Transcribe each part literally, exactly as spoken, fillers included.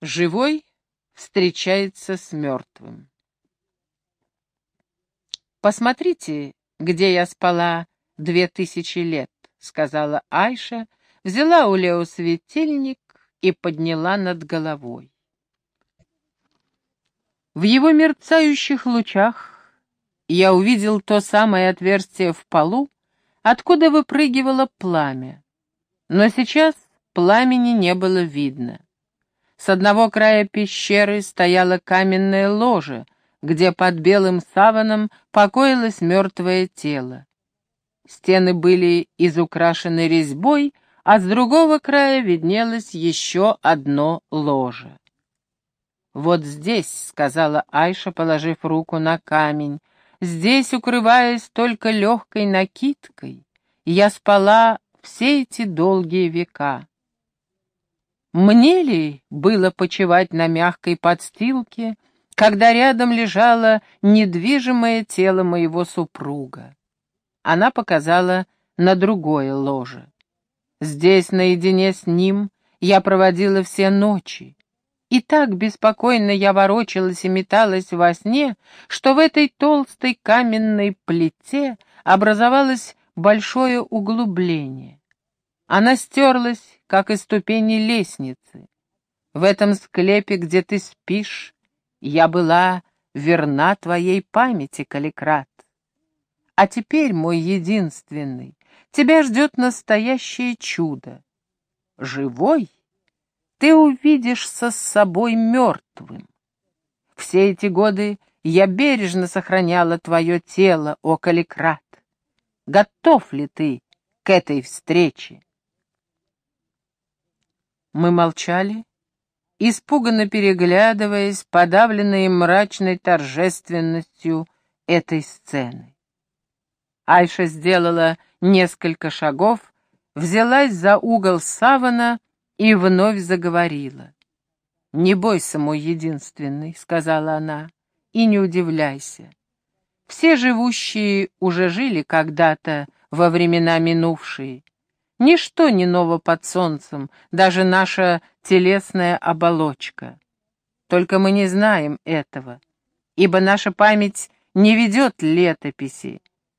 Живой встречается с мертвым. «Посмотрите, где я спала две тысячи лет», — сказала Айша, взяла у Лео светильник и подняла над головой. В его мерцающих лучах я увидел то самое отверстие в полу, откуда выпрыгивало пламя. Но сейчас пламени не было видно. С одного края пещеры стояло каменное ложе, где под белым саваном покоилось мертвое тело. Стены были изукрашены резьбой, а с другого края виднелось еще одно ложе. «Вот здесь», — сказала Айша, положив руку на камень, — «здесь, укрываясь только легкой накидкой, я спала все эти долгие века». Мне ли было почивать на мягкой подстилке, когда рядом лежало недвижимое тело моего супруга? Она показала на другое ложе. Здесь, наедине с ним, я проводила все ночи. И так беспокойно я ворочалась и металась во сне, что в этой толстой каменной плите образовалось большое углубление. Она стерлась, как и ступени лестницы. В этом склепе, где ты спишь, я была верна твоей памяти, Каликрат. А теперь, мой единственный, тебя ждет настоящее чудо. Живой ты увидишься с собой мертвым. Все эти годы я бережно сохраняла твое тело, о Каликрат. Готов ли ты к этой встрече? Мы молчали, испуганно переглядываясь, подавленные мрачной торжественностью этой сцены. Айша сделала несколько шагов, взялась за угол савана и вновь заговорила. «Не бойся, мой единственный», — сказала она, — «и не удивляйся. Все живущие уже жили когда-то во времена минувшие. Ничто не ново под солнцем, даже наша телесная оболочка. Только мы не знаем этого, ибо наша память не ведет летописи.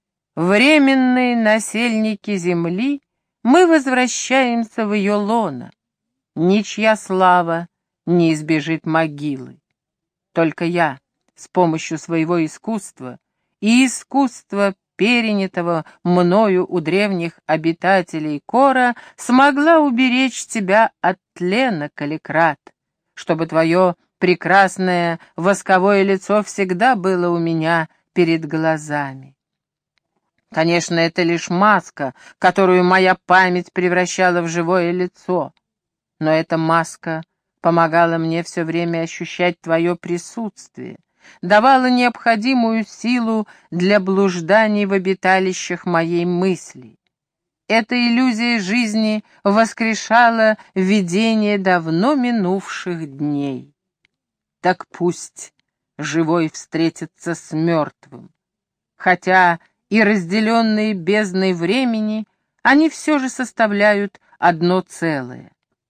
Временные насельники земли, мы возвращаемся в ее лоно. Ничья слава не избежит могилы. Только я, с помощью своего искусства и искусства перенятого мною у древних обитателей Кора, смогла уберечь тебя от тлена, Каликрат, чтобы твое прекрасное восковое лицо всегда было у меня перед глазами. Конечно, это лишь маска, которую моя память превращала в живое лицо, но эта маска помогала мне все время ощущать твое присутствие, давала необходимую силу для блужданий в обиталищах моей мысли. Эта иллюзия жизни воскрешала видение давно минувших дней. Так пусть живой встретится с мертвым. Хотя и разделенные бездной времени, они все же составляют одно целое.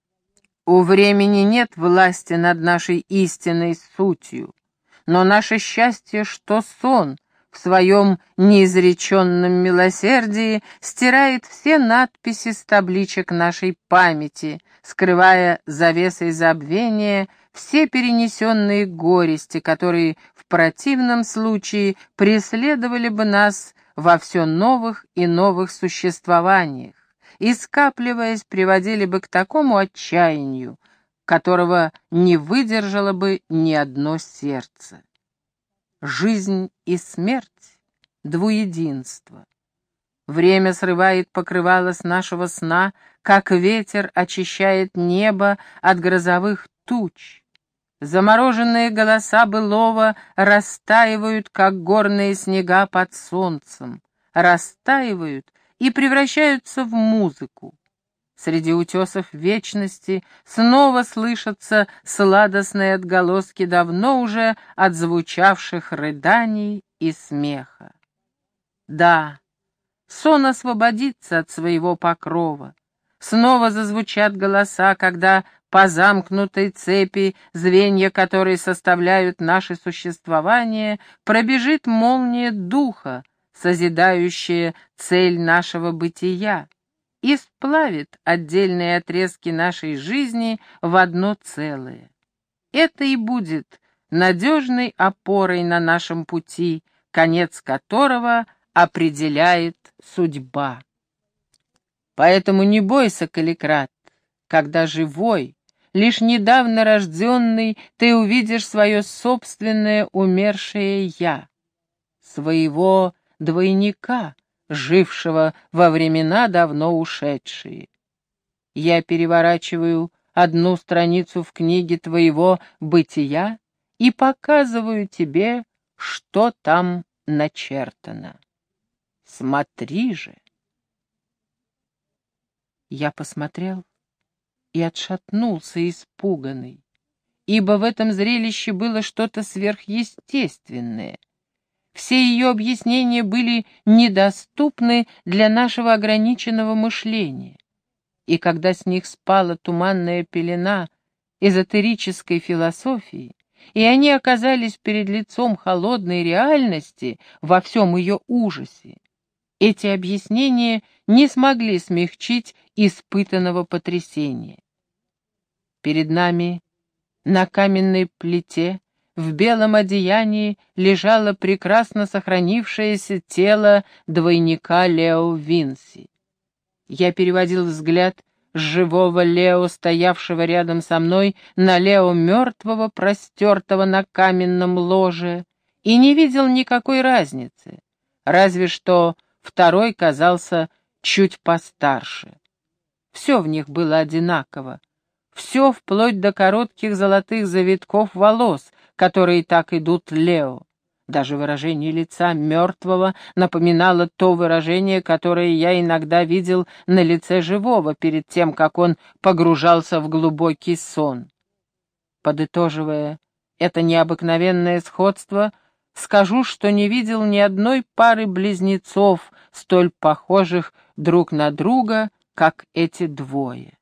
У времени нет власти над нашей истинной сутью, но наше счастье, что сон в своем неизреченном милосердии стирает все надписи с табличек нашей памяти, скрывая завесой забвения все перенесенные горести, которые в противном случае преследовали бы нас во все новых и новых существованиях, и, скапливаясь, приводили бы к такому отчаянию, которого не выдержало бы ни одно сердце. Жизнь и смерть — двуединство. Время срывает покрывало с нашего сна, как ветер очищает небо от грозовых туч. Замороженные голоса былого растаивают, как горные снега под солнцем, растаивают и превращаются в музыку. Среди утесов вечности снова слышатся сладостные отголоски давно уже отзвучавших рыданий и смеха. Да, сон освободится от своего покрова. Снова зазвучат голоса, когда по замкнутой цепи, звенья которой составляют наше существование, пробежит молния духа, созидающая цель нашего бытия, и сплавит отдельные отрезки нашей жизни в одно целое. Это и будет надежной опорой на нашем пути, конец которого определяет судьба. Поэтому не бойся, Каликрат, когда живой, лишь недавно рожденный, ты увидишь свое собственное умершее «я», своего двойника, жившего во времена давно ушедшие. Я переворачиваю одну страницу в книге твоего бытия и показываю тебе, что там начертано. Смотри же. Я посмотрел и отшатнулся испуганный, ибо в этом зрелище было что-то сверхъестественное. Все ее объяснения были недоступны для нашего ограниченного мышления. И когда с них спала туманная пелена эзотерической философии, и они оказались перед лицом холодной реальности во всем ее ужасе, эти объяснения не смогли смягчить испытанного потрясения. Перед нами на каменной плите в белом одеянии лежало прекрасно сохранившееся тело двойника Лео Винси. Я переводил взгляд с живого Лео, стоявшего рядом со мной, на Лео мертвого, простертого на каменном ложе, и не видел никакой разницы, разве что второй казался чуть постарше. Все в них было одинаково, все вплоть до коротких золотых завитков волос, которые так идут Лео. Даже выражение лица мертвого напоминало то выражение, которое я иногда видел на лице живого перед тем, как он погружался в глубокий сон. Подытоживая это необыкновенное сходство, скажу, что не видел ни одной пары близнецов, столь похожих друг на друга, как эти двое.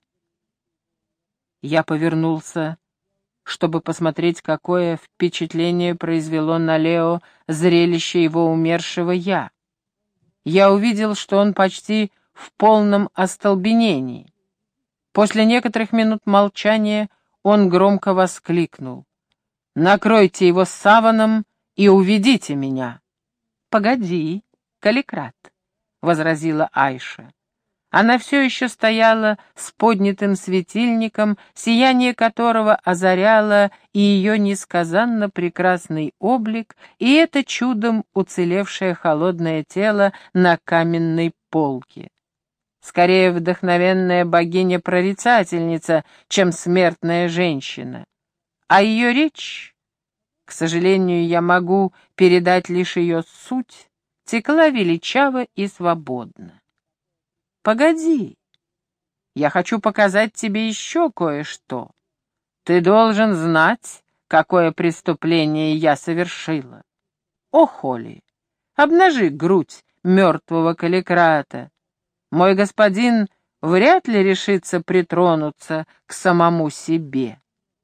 Я повернулся, чтобы посмотреть, какое впечатление произвело на Лео зрелище его умершего «я». Я увидел, что он почти в полном остолбенении. После некоторых минут молчания он громко воскликнул: «Накройте его саваном и уведите меня». «Погоди, Каликрат», — возразила Айша. Она все еще стояла с поднятым светильником, сияние которого озаряло и ее несказанно прекрасный облик, и это чудом уцелевшее холодное тело на каменной полке. Скорее вдохновенная богиня-прорицательница, чем смертная женщина. А ее речь, к сожалению, я могу передать лишь ее суть, текла величаво и свободно. «Погоди, я хочу показать тебе еще кое-что. Ты должен знать, какое преступление я совершила. О, Холли, обнажи грудь мертвого Каликрата. Мой господин вряд ли решится притронуться к самому себе».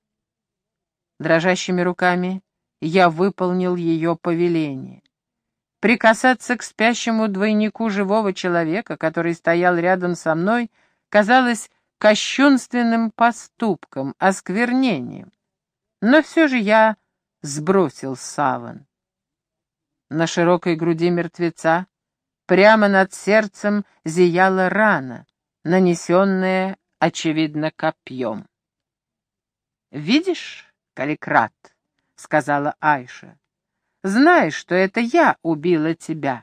Дрожащими руками я выполнил ее повеление. Прикасаться к спящему двойнику живого человека, который стоял рядом со мной, казалось кощунственным поступком, осквернением. Но все же я сбросил саван. На широкой груди мертвеца, прямо над сердцем, зияла рана, нанесенная, очевидно, копьем. «Видишь, Каликрат?» — сказала Айша. «Знай, что это я убила тебя.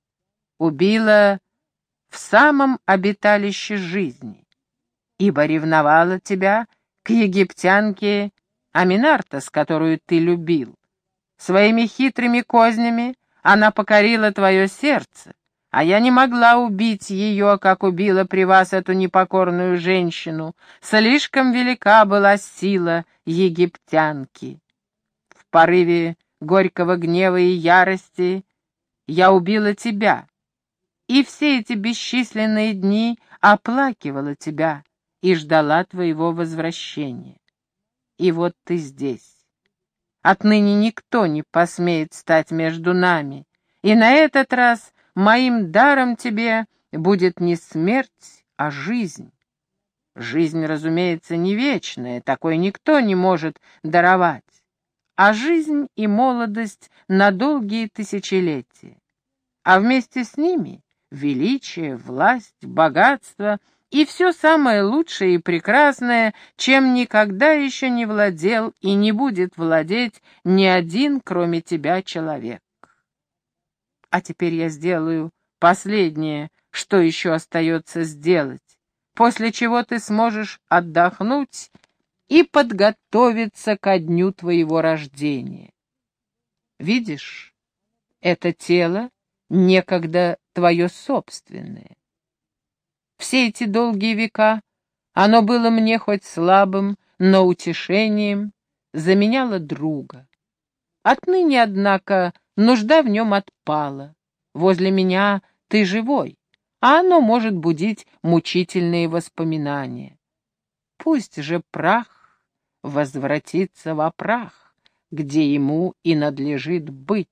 Убила в самом обиталище жизни, ибо ревновала тебя к египтянке Аминартас, которую ты любил. Своими хитрыми кознями она покорила твое сердце, а я не могла убить ее, как убила при вас эту непокорную женщину. Слишком велика была сила египтянки. В порыве горького гнева и ярости я убила тебя, и все эти бесчисленные дни оплакивала тебя, и ждала твоего возвращения. И вот ты здесь. Отныне никто не посмеет стать между нами, и на этот раз моим даром тебе будет не смерть, а жизнь. Жизнь, разумеется, не вечная, такой никто не может даровать, а жизнь и молодость на долгие тысячелетия. А вместе с ними величие, власть, богатство и все самое лучшее и прекрасное, чем никогда еще не владел и не будет владеть ни один, кроме тебя, человек. А теперь я сделаю последнее, что еще остается сделать, после чего ты сможешь отдохнуть и подготовиться ко дню твоего рождения. Видишь, это тело некогда твое собственное. Все эти долгие века оно было мне хоть слабым, но утешением, заменяло друга. Отныне, однако, нужда в нем отпала. Возле меня ты живой, а оно может будить мучительные воспоминания. Пусть же прах возвратится во прах, где ему и надлежит быть.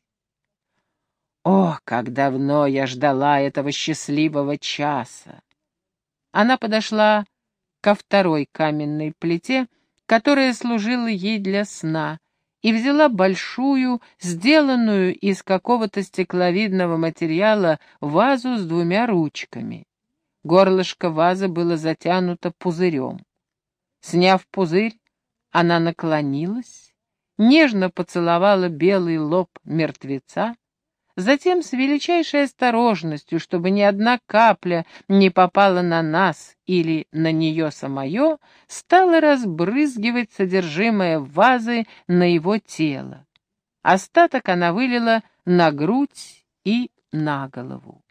О, как давно я ждала этого счастливого часа! Она подошла ко второй каменной плите, которая служила ей для сна, и взяла большую, сделанную из какого-то стекловидного материала, вазу с двумя ручками. Горлышко вазы было затянуто пузырем. Сняв пузырь, она наклонилась, нежно поцеловала белый лоб мертвеца, затем с величайшей осторожностью, чтобы ни одна капля не попала на нас или на нее самое, стала разбрызгивать содержимое вазы на его тело. Остаток она вылила на грудь и на голову.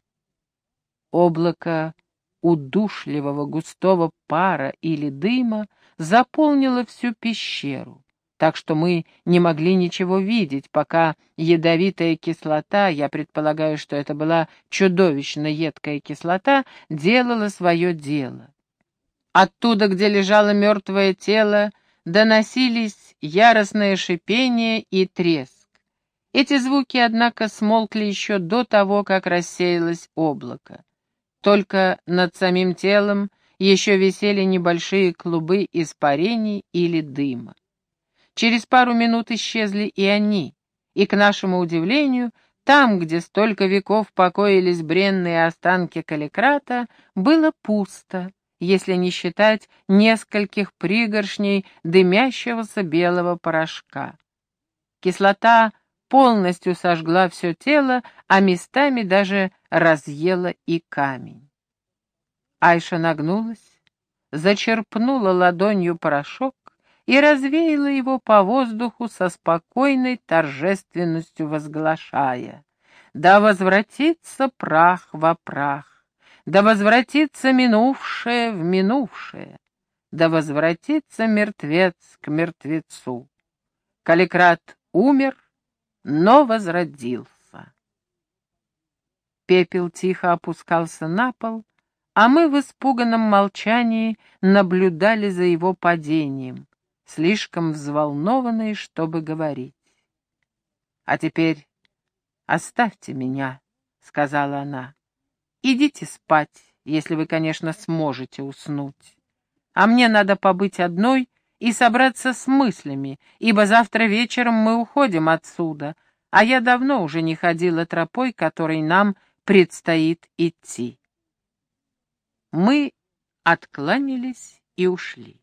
Облако удушливого густого пара или дыма заполнило всю пещеру, так что мы не могли ничего видеть, пока ядовитая кислота, я предполагаю, что это была чудовищно едкая кислота, делала свое дело. Оттуда, где лежало мертвое тело, доносились яростное шипение и треск. Эти звуки, однако, смолкли еще до того, как рассеялось облако. Только над самим телом еще висели небольшие клубы испарений или дыма. Через пару минут исчезли и они, и, к нашему удивлению, там, где столько веков покоились бренные останки Каликрата, было пусто, если не считать нескольких пригоршней дымящегося белого порошка. Кислота полностью сожгла все тело, а местами даже разъела и камень. Айша нагнулась, зачерпнула ладонью порошок и развеяла его по воздуху со спокойной торжественностью, возглашая: «Да возвратится прах во прах, да возвратится минувшее в минувшее, да возвратится мертвец к мертвецу. Каликрат умер, но возродился». Пепел тихо опускался на пол, а мы в испуганном молчании наблюдали за его падением, слишком взволнованные, чтобы говорить. «А теперь оставьте меня», — сказала она. «Идите спать, если вы, конечно, сможете уснуть. А мне надо побыть одной и собраться с мыслями, ибо завтра вечером мы уходим отсюда, а я давно уже не ходила тропой, которой нам предстоит идти». Мы откланялись и ушли.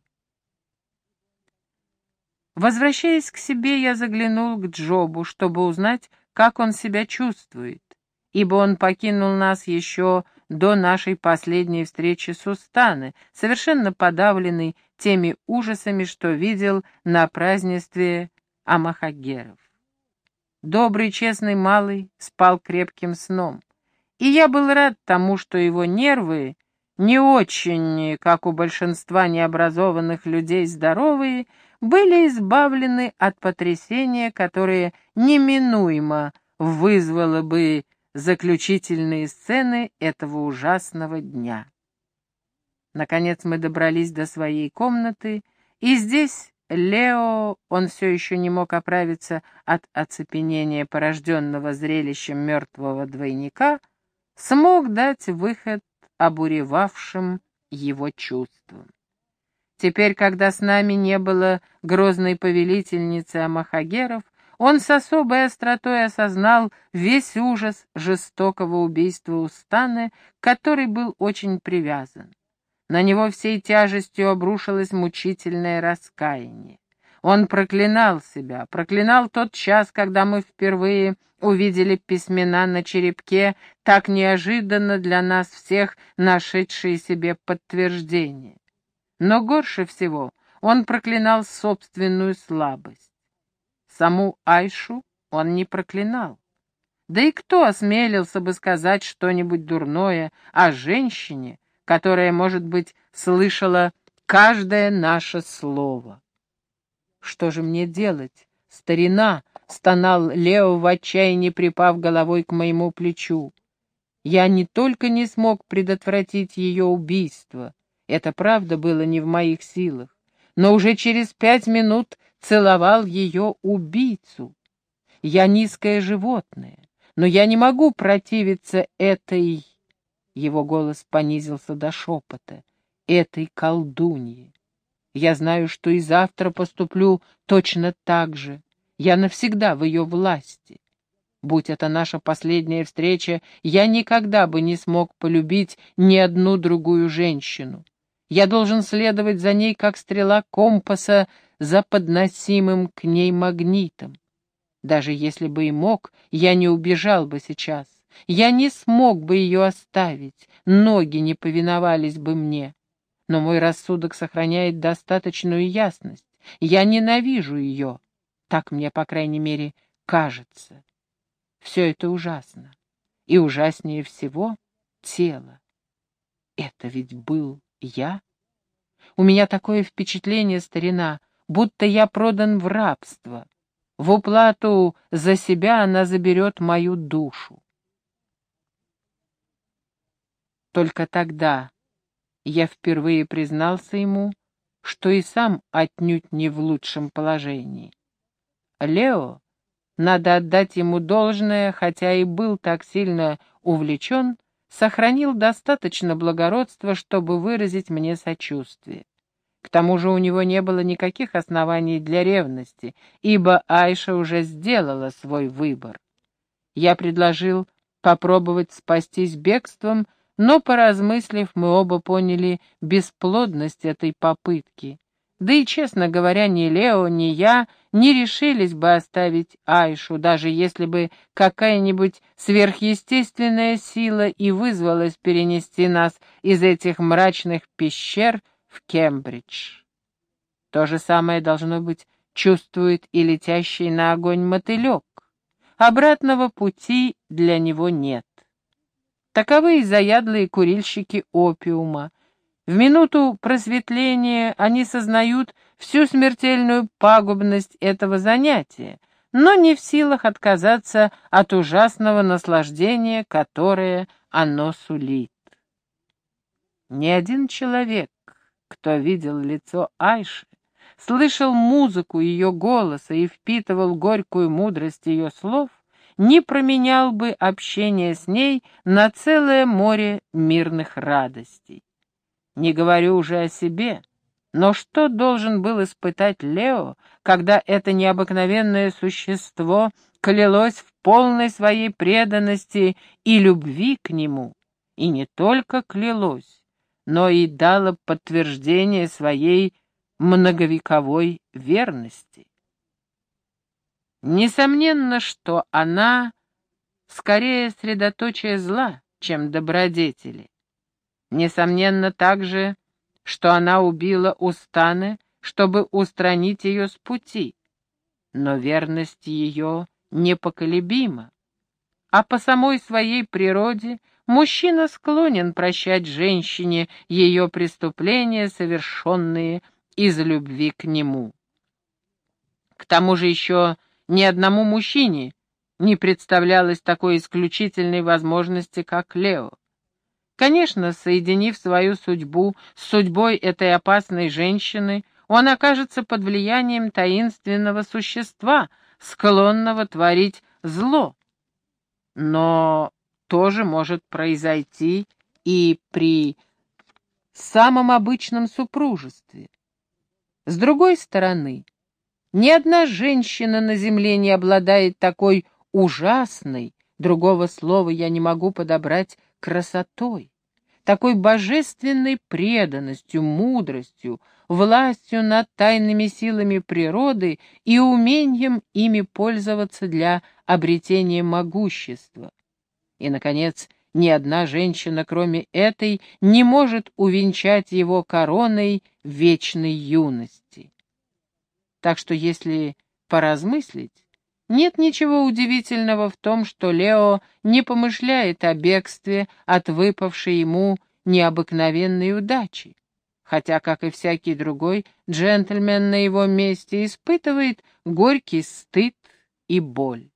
Возвращаясь к себе, я заглянул к Джобу, чтобы узнать, как он себя чувствует, ибо он покинул нас еще до нашей последней встречи с Устаны, совершенно подавленный теми ужасами, что видел на празднестве Амахагеров. Добрый, честный малый спал крепким сном, и я был рад тому, что его нервы, не очень, как у большинства необразованных людей, здоровые, были избавлены от потрясения, которое неминуемо вызвало бы заключительные сцены этого ужасного дня. Наконец мы добрались до своей комнаты, и здесь Лео, он все еще не мог оправиться от оцепенения, порожденного зрелищем мертвого двойника, смог дать выход обуревавшим его чувствам. Теперь, когда с нами не было грозной повелительницы Амахагеров, он с особой остротой осознал весь ужас жестокого убийства Устаны, к которой был очень привязан. На него всей тяжестью обрушилось мучительное раскаяние. Он проклинал себя, проклинал тот час, когда мы впервые увидели письмена на черепке, так неожиданно для нас всех нашедшие себе подтверждение. Но горше всего он проклинал собственную слабость. Саму Айшу он не проклинал. Да и кто осмелился бы сказать что-нибудь дурное о женщине, которая, может быть, слышала каждое наше слово? «Что же мне делать, старина?» — стонал Лео в отчаянии, припав головой к моему плечу. «Я не только не смог предотвратить ее убийство, это правда было не в моих силах, но уже через пять минут целовал ее убийцу. Я низкое животное, но я не могу противиться этой...» Его голос понизился до шепота. «Этой колдуньи. Я знаю, что и завтра поступлю точно так же. Я навсегда в ее власти. Будь это наша последняя встреча, я никогда бы не смог полюбить ни одну другую женщину. Я должен следовать за ней, как стрела компаса, за подносимым к ней магнитом. Даже если бы и мог, я не убежал бы сейчас. Я не смог бы ее оставить, ноги не повиновались бы мне. Но мой рассудок сохраняет достаточную ясность. Я ненавижу ее. Так мне, по крайней мере, кажется. Все это ужасно. И ужаснее всего тело. Это ведь был я? У меня такое впечатление, старина, будто я продан в рабство. В уплату за себя она заберет мою душу. Только тогда я впервые признался ему, что и сам отнюдь не в лучшем положении. Лео, надо отдать ему должное, хотя и был так сильно увлечен, сохранил достаточно благородства, чтобы выразить мне сочувствие. К тому же у него не было никаких оснований для ревности, ибо Айша уже сделала свой выбор. Я предложил попробовать спастись бегством, но, поразмыслив, мы оба поняли бесплодность этой попытки. Да и, честно говоря, ни Лео, ни я не решились бы оставить Айшу, даже если бы какая-нибудь сверхъестественная сила и вызвалась перенести нас из этих мрачных пещер в Кембридж. То же самое, должно быть, чувствует и летящий на огонь мотылек. Обратного пути для него нет. Таковы и заядлые курильщики опиума. В минуту просветления они сознают всю смертельную пагубность этого занятия, но не в силах отказаться от ужасного наслаждения, которое оно сулит. Ни один человек, кто видел лицо Айши, слышал музыку ее голоса и впитывал горькую мудрость ее слов, не променял бы общение с ней на целое море мирных радостей. Не говорю уже о себе, но что должен был испытать Лео, когда это необыкновенное существо клялось в полной своей преданности и любви к нему, и не только клялось, но и дало подтверждение своей многовековой верности. Несомненно, что она скорее средоточие зла, чем добродетели. Несомненно также, что она убила Устаны, чтобы устранить ее с пути, но верность ее непоколебима, а по самой своей природе мужчина склонен прощать женщине ее преступления, совершенные из любви к нему. К тому же еще ни одному мужчине не представлялось такой исключительной возможности, как Лео. Конечно, соединив свою судьбу с судьбой этой опасной женщины, он окажется под влиянием таинственного существа, склонного творить зло. Но тоже может произойти и при самом обычном супружестве. С другой стороны, ни одна женщина на земле не обладает такой ужасной, другого слова я не могу подобрать, красотой, такой божественной преданностью, мудростью, властью над тайными силами природы и умением ими пользоваться для обретения могущества. И, наконец, ни одна женщина, кроме этой, не может увенчать его короной вечной юности. Так что, если поразмыслить, нет ничего удивительного в том, что Лео не помышляет о бегстве от выпавшей ему необыкновенной удачи, хотя, как и всякий другой джентльмен на его месте, испытывает горький стыд и боль.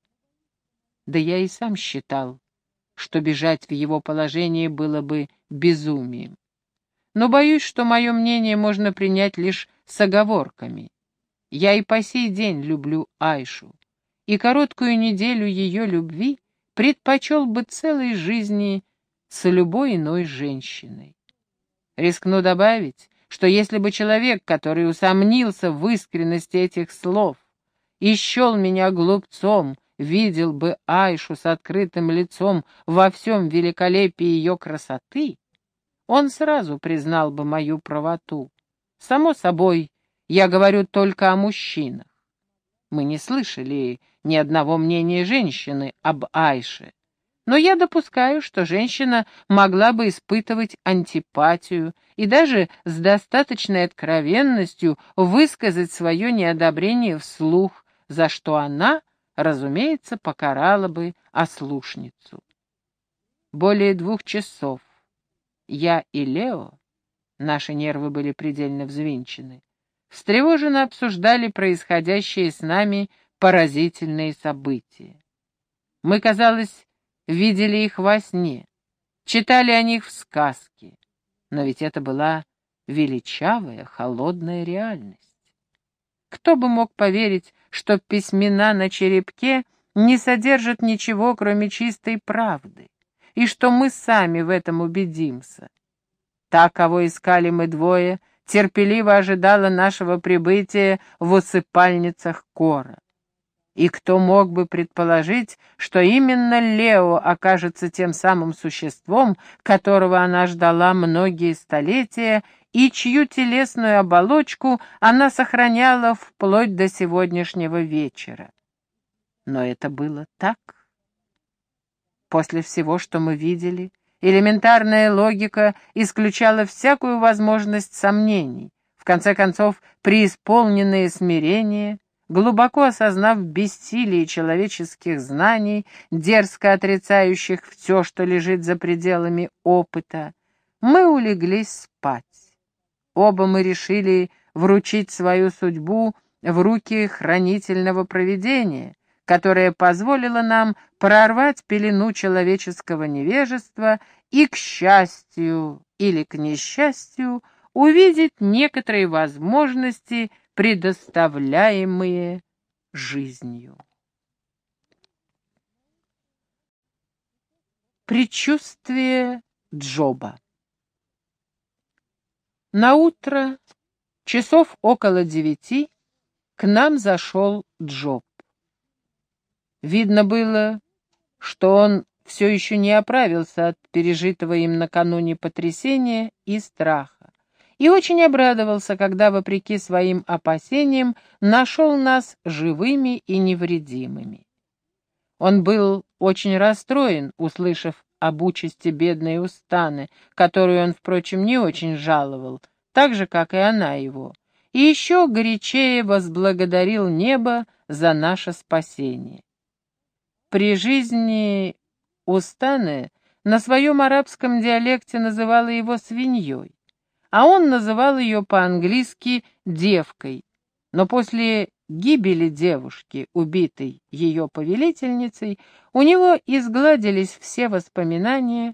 Да я и сам считал, что бежать в его положении было бы безумием. Но боюсь, что мое мнение можно принять лишь с оговорками. Я и по сей день люблю Айшу, и короткую неделю ее любви предпочел бы целой жизни с любой иной женщиной. Рискну добавить, что если бы человек, который усомнился в искренности этих слов и счел меня глупцом, видел бы Айшу с открытым лицом во всем великолепии ее красоты, он сразу признал бы мою правоту. Само собой, я говорю только о мужчинах. Мы не слышали ни одного мнения женщины об Айше, но я допускаю, что женщина могла бы испытывать антипатию и даже с достаточной откровенностью высказать свое неодобрение вслух, за что она, разумеется, покарала бы ослушницу. Более двух часов я и Лео, наши нервы были предельно взвинчены, встревоженно обсуждали происходящие с нами поразительные события. Мы, казалось, видели их во сне, читали о них в сказке, но ведь это была величавая, холодная реальность. Кто бы мог поверить, что письмена на черепке не содержат ничего, кроме чистой правды, и что мы сами в этом убедимся? Та, кого искали мы двое, терпеливо ожидала нашего прибытия в усыпальницах Кора. И кто мог бы предположить, что именно Лео окажется тем самым существом, которого она ждала многие столетия и чью телесную оболочку она сохраняла вплоть до сегодняшнего вечера. Но это было так. После всего, что мы видели, элементарная логика исключала всякую возможность сомнений. В конце концов, преисполненное смирение, глубоко осознав бессилие человеческих знаний, дерзко отрицающих все, что лежит за пределами опыта, мы улеглись спать. Оба мы решили вручить свою судьбу в руки хранительного провидения, которое позволило нам прорвать пелену человеческого невежества и, к счастью или к несчастью, увидеть некоторые возможности, предоставляемые жизнью. Предчувствие Джоба. Наутро, часов около девяти, к нам зашел Джоб. Видно было, что он все еще не оправился от пережитого им накануне потрясения и страха, и очень обрадовался, когда, вопреки своим опасениям, нашел нас живыми и невредимыми. Он был очень расстроен, услышав об участи бедной Устаны, которую он, впрочем, не очень жаловал, так же, как и она его, и еще горячее возблагодарил небо за наше спасение. При жизни Устаны на своем арабском диалекте называла его свиньей, а он называл ее по-английски девкой, но после гибели девушки, убитой ее повелительницей, у него изгладились все воспоминания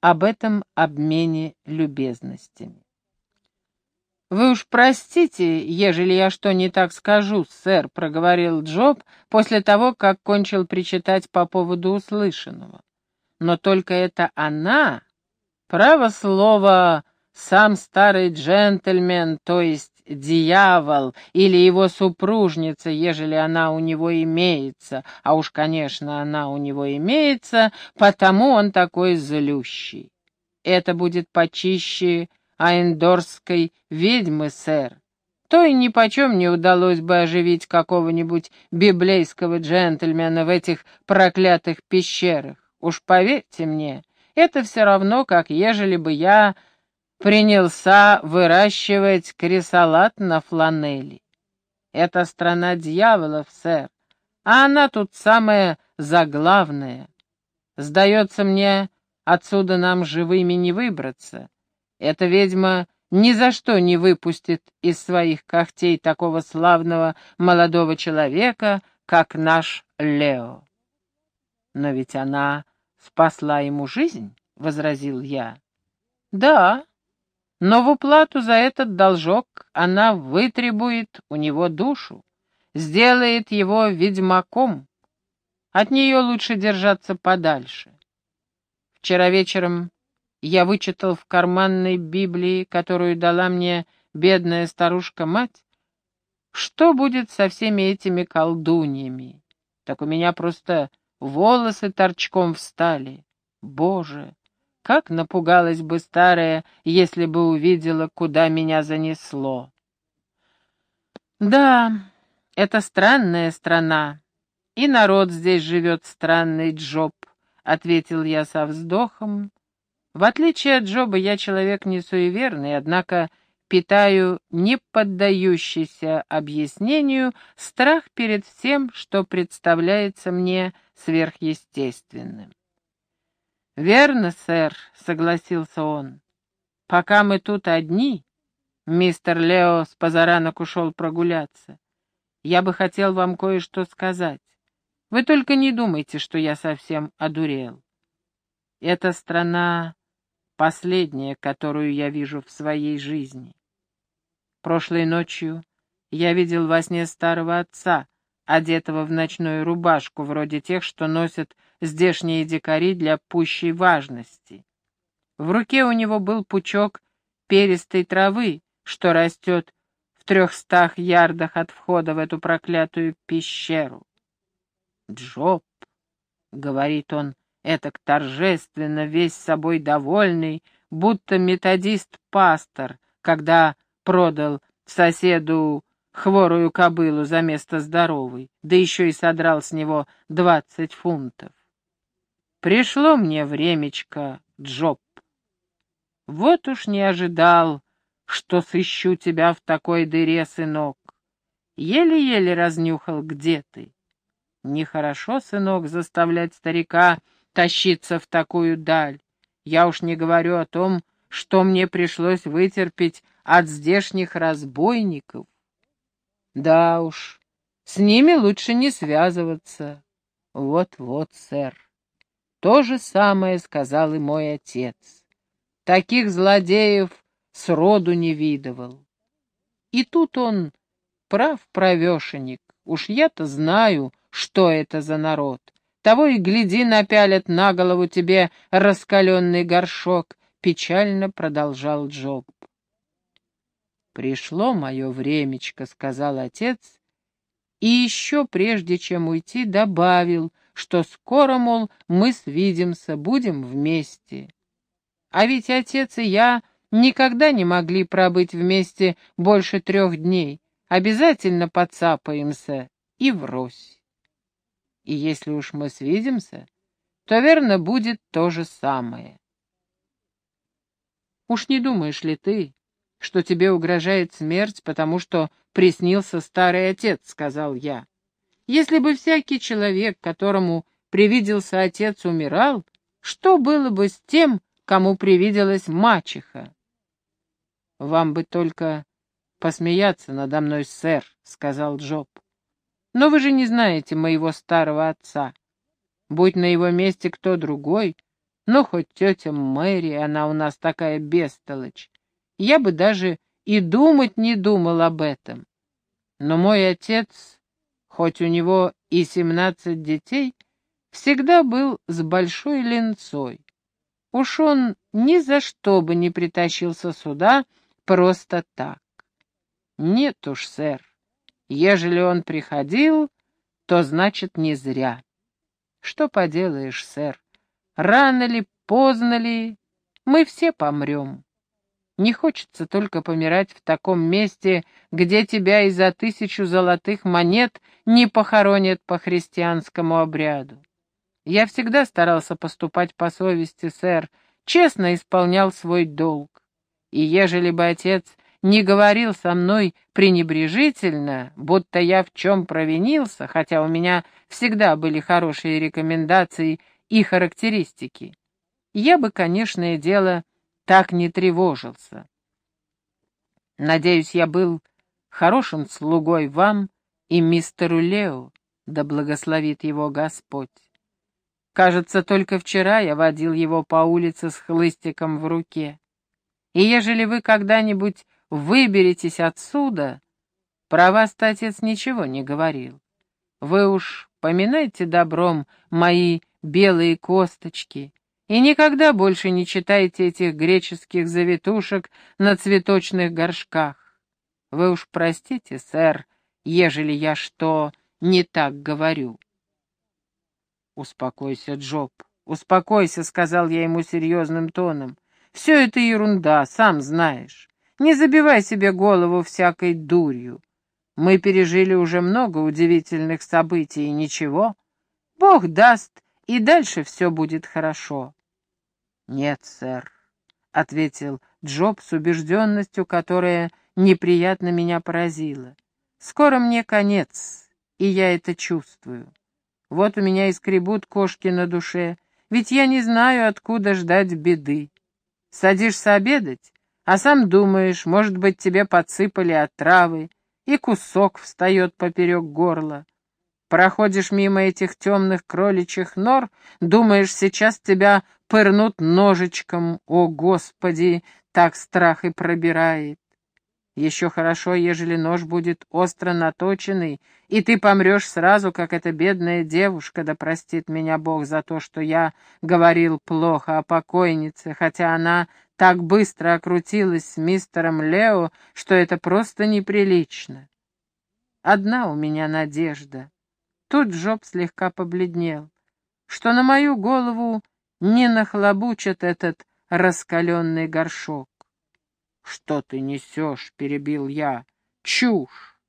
об этом обмене любезностями. «Вы уж простите, ежели я что не так скажу, сэр», — проговорил Джоб после того, как кончил причитать по поводу услышанного. «Но только это она, право слово, сам старый джентльмен, то есть дьявол, или его супружница, ежели она у него имеется, а уж, конечно, она у него имеется, потому он такой злющий. Это будет почище аэндорской ведьмы, сэр. То и нипочем не удалось бы оживить какого-нибудь библейского джентльмена в этих проклятых пещерах. Уж поверьте мне, это все равно, как ежели бы я принялся выращивать крисолат на фланели. Это страна дьяволов, сэр, а она тут самая заглавная. Сдается мне, отсюда нам живыми не выбраться. Эта ведьма ни за что не выпустит из своих когтей такого славного молодого человека, как наш Лео. Но ведь она спасла ему жизнь, — возразил я. Да, но в уплату за этот должок она вытребует у него душу, сделает его ведьмаком. От нее лучше держаться подальше. Вчера вечером я вычитал в карманной Библии, которую дала мне бедная старушка-мать, что будет со всеми этими колдуньями. Так у меня просто волосы торчком встали. Боже, как напугалась бы старая, если бы увидела, куда меня занесло. Да, это странная страна, и народ здесь живет странный, Джоб, — ответил я со вздохом. В отличие от Джоба, я человек не суеверный, однако питаю не поддающийся объяснению страх перед всем, что представляется мне сверхъестественным. «Верно, сэр», — согласился он. «Пока мы тут одни, мистер Лео с позаранок ушел прогуляться, я бы хотел вам кое-что сказать. Вы только не думайте, что я совсем одурел. Эта страна последняя, которую я вижу в своей жизни. Прошлой ночью я видел во сне старого отца, одетого в ночную рубашку, вроде тех, что носят здешние дикари для пущей важности. В руке у него был пучок перистой травы, что растет в трехстах ярдах от входа в эту проклятую пещеру. «Джоб», — говорит он, этак торжественно, весь собой довольный, будто методист-пастор, когда продал соседу хворую кобылу за место здоровой, да еще и содрал с него двадцать фунтов. «Пришло мне времечко, Джоб. Вот уж не ожидал, что сыщу тебя в такой дыре, сынок. Еле-еле разнюхал, где ты. Нехорошо, сынок, заставлять старика тащиться в такую даль. Я уж не говорю о том, что мне пришлось вытерпеть от здешних разбойников. Да уж, с ними лучше не связываться. Вот-вот, сэр. То же самое сказал и мой отец. Таких злодеев сроду не видывал. И тут он прав, правешенек. Уж я-то знаю, что это за народ. Того и гляди, напялят на голову тебе раскаленный горшок, — печально продолжал Джоб. «Пришло мое времечко», — сказал отец, и еще прежде чем уйти добавил, что скоро, мол, мы свидимся, будем вместе. А ведь отец и я никогда не могли пробыть вместе больше трех дней, обязательно подцапаемся и врозь. И если уж мы свидимся, то, верно, будет то же самое. Уж не думаешь ли ты, что тебе угрожает смерть, потому что приснился старый отец, — сказал я. Если бы всякий человек, которому привиделся отец, умирал, что было бы с тем, кому привиделась мачеха? Вам бы только посмеяться надо мной, сэр, — сказал Джоб. Но вы же не знаете моего старого отца. Будь на его месте кто другой, Ну, хоть тетя Мэри, она у нас такая бестолочь. Я бы даже и думать не думал об этом. Но мой отец, хоть у него и семнадцать детей, всегда был с большой ленцой. Уж он ни за что бы не притащился сюда просто так. Нет уж, сэр, ежели он приходил, то значит не зря. Что поделаешь, сэр, рано ли, поздно ли, мы все помрем. Не хочется только помирать в таком месте, где тебя и за тысячу золотых монет не похоронят по христианскому обряду. Я всегда старался поступать по совести, сэр, честно исполнял свой долг. И ежели бы отец не говорил со мной пренебрежительно, будто я в чем провинился, хотя у меня всегда были хорошие рекомендации и характеристики, я бы, конечно, дело так не тревожился. Надеюсь, я был хорошим слугой вам и мистеру Лео, да благословит его Господь. Кажется, только вчера я водил его по улице с хлыстиком в руке. И ежели вы когда-нибудь выберетесь отсюда, про вас-то отец ничего не говорил. Вы уж поминайте добром мои белые косточки и никогда больше не читайте этих греческих завитушек на цветочных горшках. Вы уж простите, сэр, ежели я что не так говорю. «Успокойся, Джоб, успокойся», — сказал я ему серьезным тоном. «Все это ерунда, сам знаешь. Не забивай себе голову всякой дурью. Мы пережили уже много удивительных событий, и ничего. Бог даст, и дальше все будет хорошо». «Нет, сэр», — ответил Джоб с убежденностью, которая неприятно меня поразила. «Скоро мне конец, и я это чувствую. Вот у меня и скребут кошки на душе, ведь я не знаю, откуда ждать беды. Садишься обедать, а сам думаешь, может быть, тебе подсыпали отравы, и кусок встает поперек горла. Проходишь мимо этих темных кроличьих нор, думаешь, сейчас тебя пырнут ножичком. О, Господи, так страх и пробирает. Еще хорошо, ежели нож будет остро наточенный, и ты помрешь сразу, как эта бедная девушка, да простит меня Бог за то, что я говорил плохо о покойнице, хотя она так быстро окрутилась с мистером Лео, что это просто неприлично. Одна у меня надежда. Тут Джоб слегка побледнел, что на мою голову не нахлобучат этот раскаленный горшок. «Что ты несешь?» — перебил я. «Чушь!»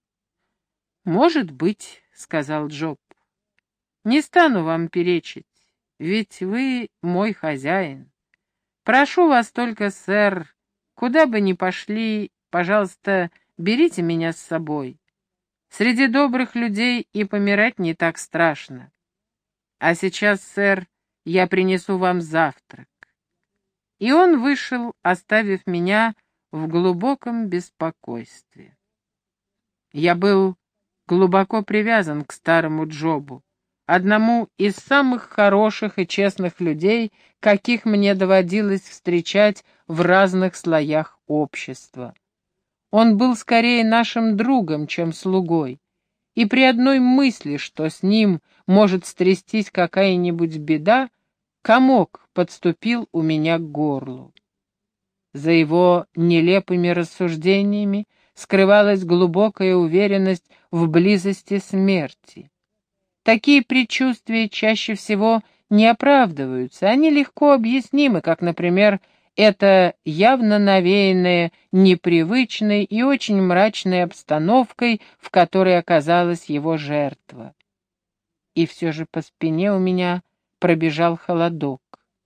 «Может быть», — сказал Джоб. «Не стану вам перечить, ведь вы мой хозяин. Прошу вас только, сэр, куда бы ни пошли, пожалуйста, берите меня с собой. Среди добрых людей и помирать не так страшно. А сейчас, сэр, я принесу вам завтрак». И он вышел, оставив меня в глубоком беспокойстве. Я был глубоко привязан к старому Джобу, одному из самых хороших и честных людей, каких мне доводилось встречать в разных слоях общества. Он был скорее нашим другом, чем слугой, и при одной мысли, что с ним может стрястись какая-нибудь беда, комок подступил у меня к горлу. За его нелепыми рассуждениями скрывалась глубокая уверенность в близости смерти. Такие предчувствия чаще всего не оправдываются, они легко объяснимы, как, например, это явно навеянное непривычной и очень мрачной обстановкой, в которой оказалась его жертва. И все же по спине у меня пробежал холодок.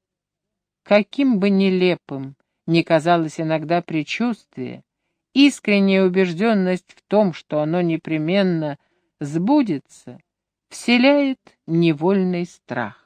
Каким бы нелепым ни казалось иногда предчувствие, искренняя убежденность в том, что оно непременно сбудется, вселяет невольный страх.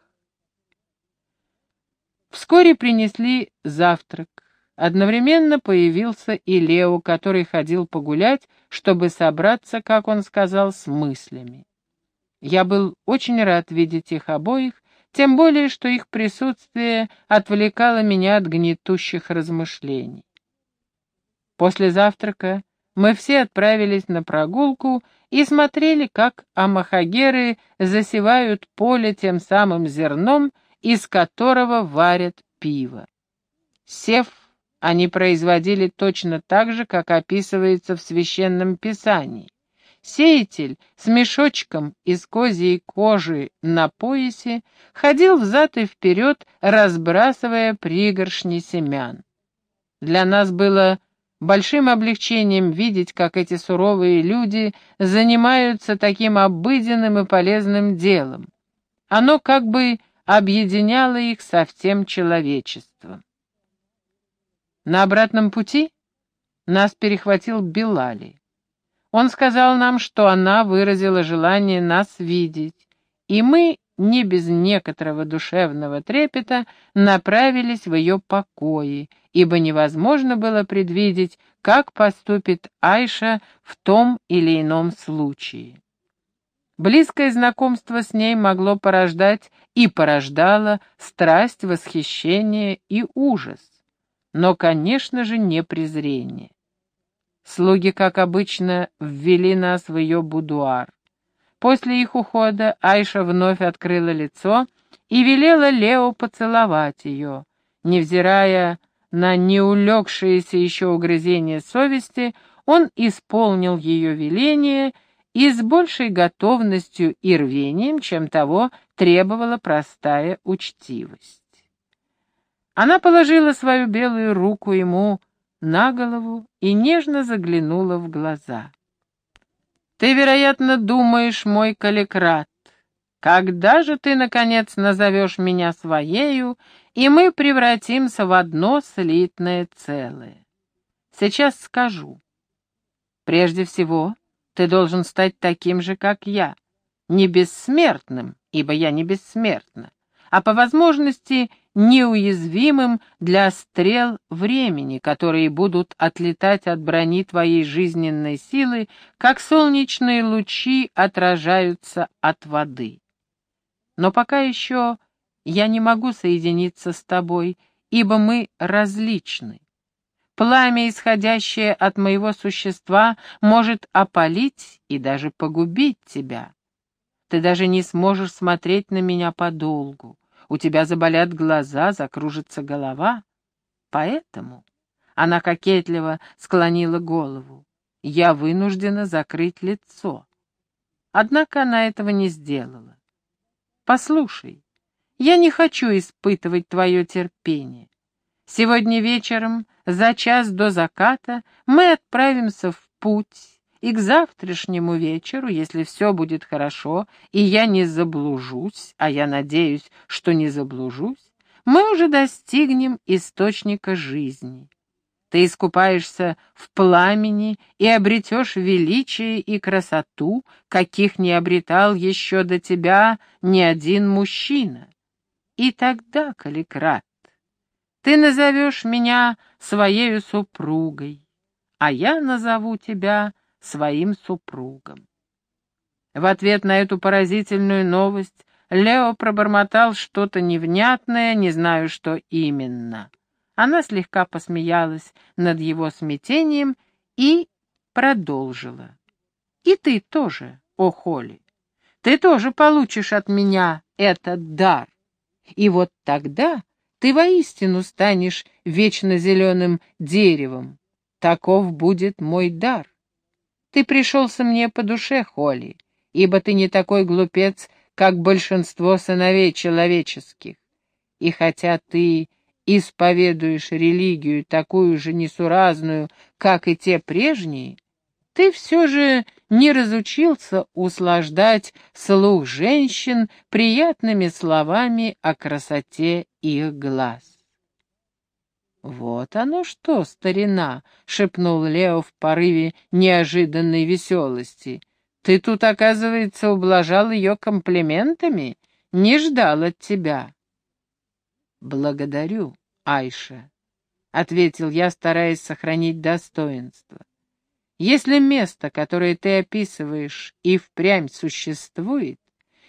Вскоре принесли завтрак. Одновременно появился и Лео, который ходил погулять, чтобы собраться, как он сказал, с мыслями. Я был очень рад видеть их обоих, тем более, что их присутствие отвлекало меня от гнетущих размышлений. После завтрака мы все отправились на прогулку и смотрели, как амахагеры засевают поле тем самым зерном, из которого варят пиво. Сев они производили точно так же, как описывается в Священном Писании. Сеятель с мешочком из козьей кожи на поясе ходил взад и вперед, разбрасывая пригоршни семян. Для нас было большим облегчением видеть, как эти суровые люди занимаются таким обыденным и полезным делом. Оно как бы объединяло их со всем человечеством. На обратном пути нас перехватил Билали. Он сказал нам, что она выразила желание нас видеть, и мы, не без некоторого душевного трепета, направились в ее покои, ибо невозможно было предвидеть, как поступит Айша в том или ином случае. Близкое знакомство с ней могло порождать и порождало страсть, восхищение и ужас, но, конечно же, не презрение. Слуги, как обычно, ввели нас в ее будуар. После их ухода Айша вновь открыла лицо и велела Лео поцеловать ее. Невзирая на неулегшееся еще угрызение совести, он исполнил ее веление и с большей готовностью и рвением, чем того требовала простая учтивость. Она положила свою белую руку ему на голову и нежно заглянула в глаза. «Ты, вероятно, думаешь, мой Каликрат, когда же ты, наконец, назовешь меня своею, и мы превратимся в одно слитное целое? Сейчас скажу. Прежде всего, ты должен стать таким же, как я, не бессмертным, ибо я не бессмертна, а по возможности неуязвимым для стрел времени, которые будут отлетать от брони твоей жизненной силы, как солнечные лучи отражаются от воды. Но пока еще я не могу соединиться с тобой, ибо мы различны. Пламя, исходящее от моего существа, может опалить и даже погубить тебя. Ты даже не сможешь смотреть на меня подолгу. У тебя заболят глаза, закружится голова. Поэтому она кокетливо склонила голову. Я вынуждена закрыть лицо. Однако она этого не сделала. Послушай, я не хочу испытывать твое терпение. Сегодня вечером, за час до заката, мы отправимся в путь, и к завтрашнему вечеру, если все будет хорошо, и я не заблужусь, а я надеюсь, что не заблужусь, мы уже достигнем источника жизни. Ты искупаешься в пламени и обретешь величие и красоту, каких не обретал еще до тебя ни один мужчина. И тогда, Каликрат, ты назовешь меня своею супругой, а я назову тебя своим супругом. В ответ на эту поразительную новость Лео пробормотал что-то невнятное, не знаю, что именно. Она слегка посмеялась над его смятением и продолжила. И ты тоже, о Холли, ты тоже получишь от меня этот дар. И вот тогда ты воистину станешь вечно зеленым деревом. Таков будет мой дар. Ты пришелся мне по душе, Холли, ибо ты не такой глупец, как большинство сыновей человеческих. И хотя ты исповедуешь религию такую же несуразную, как и те прежние, ты все же не разучился услаждать слух женщин приятными словами о красоте их глаз. «Вот оно что, старина!» — шепнул Лео в порыве неожиданной веселости. «Ты тут, оказывается, ублажал ее комплиментами? Не ждал от тебя». «Благодарю, Айша», — ответил я, стараясь сохранить достоинство. «Если место, которое ты описываешь, и впрямь существует,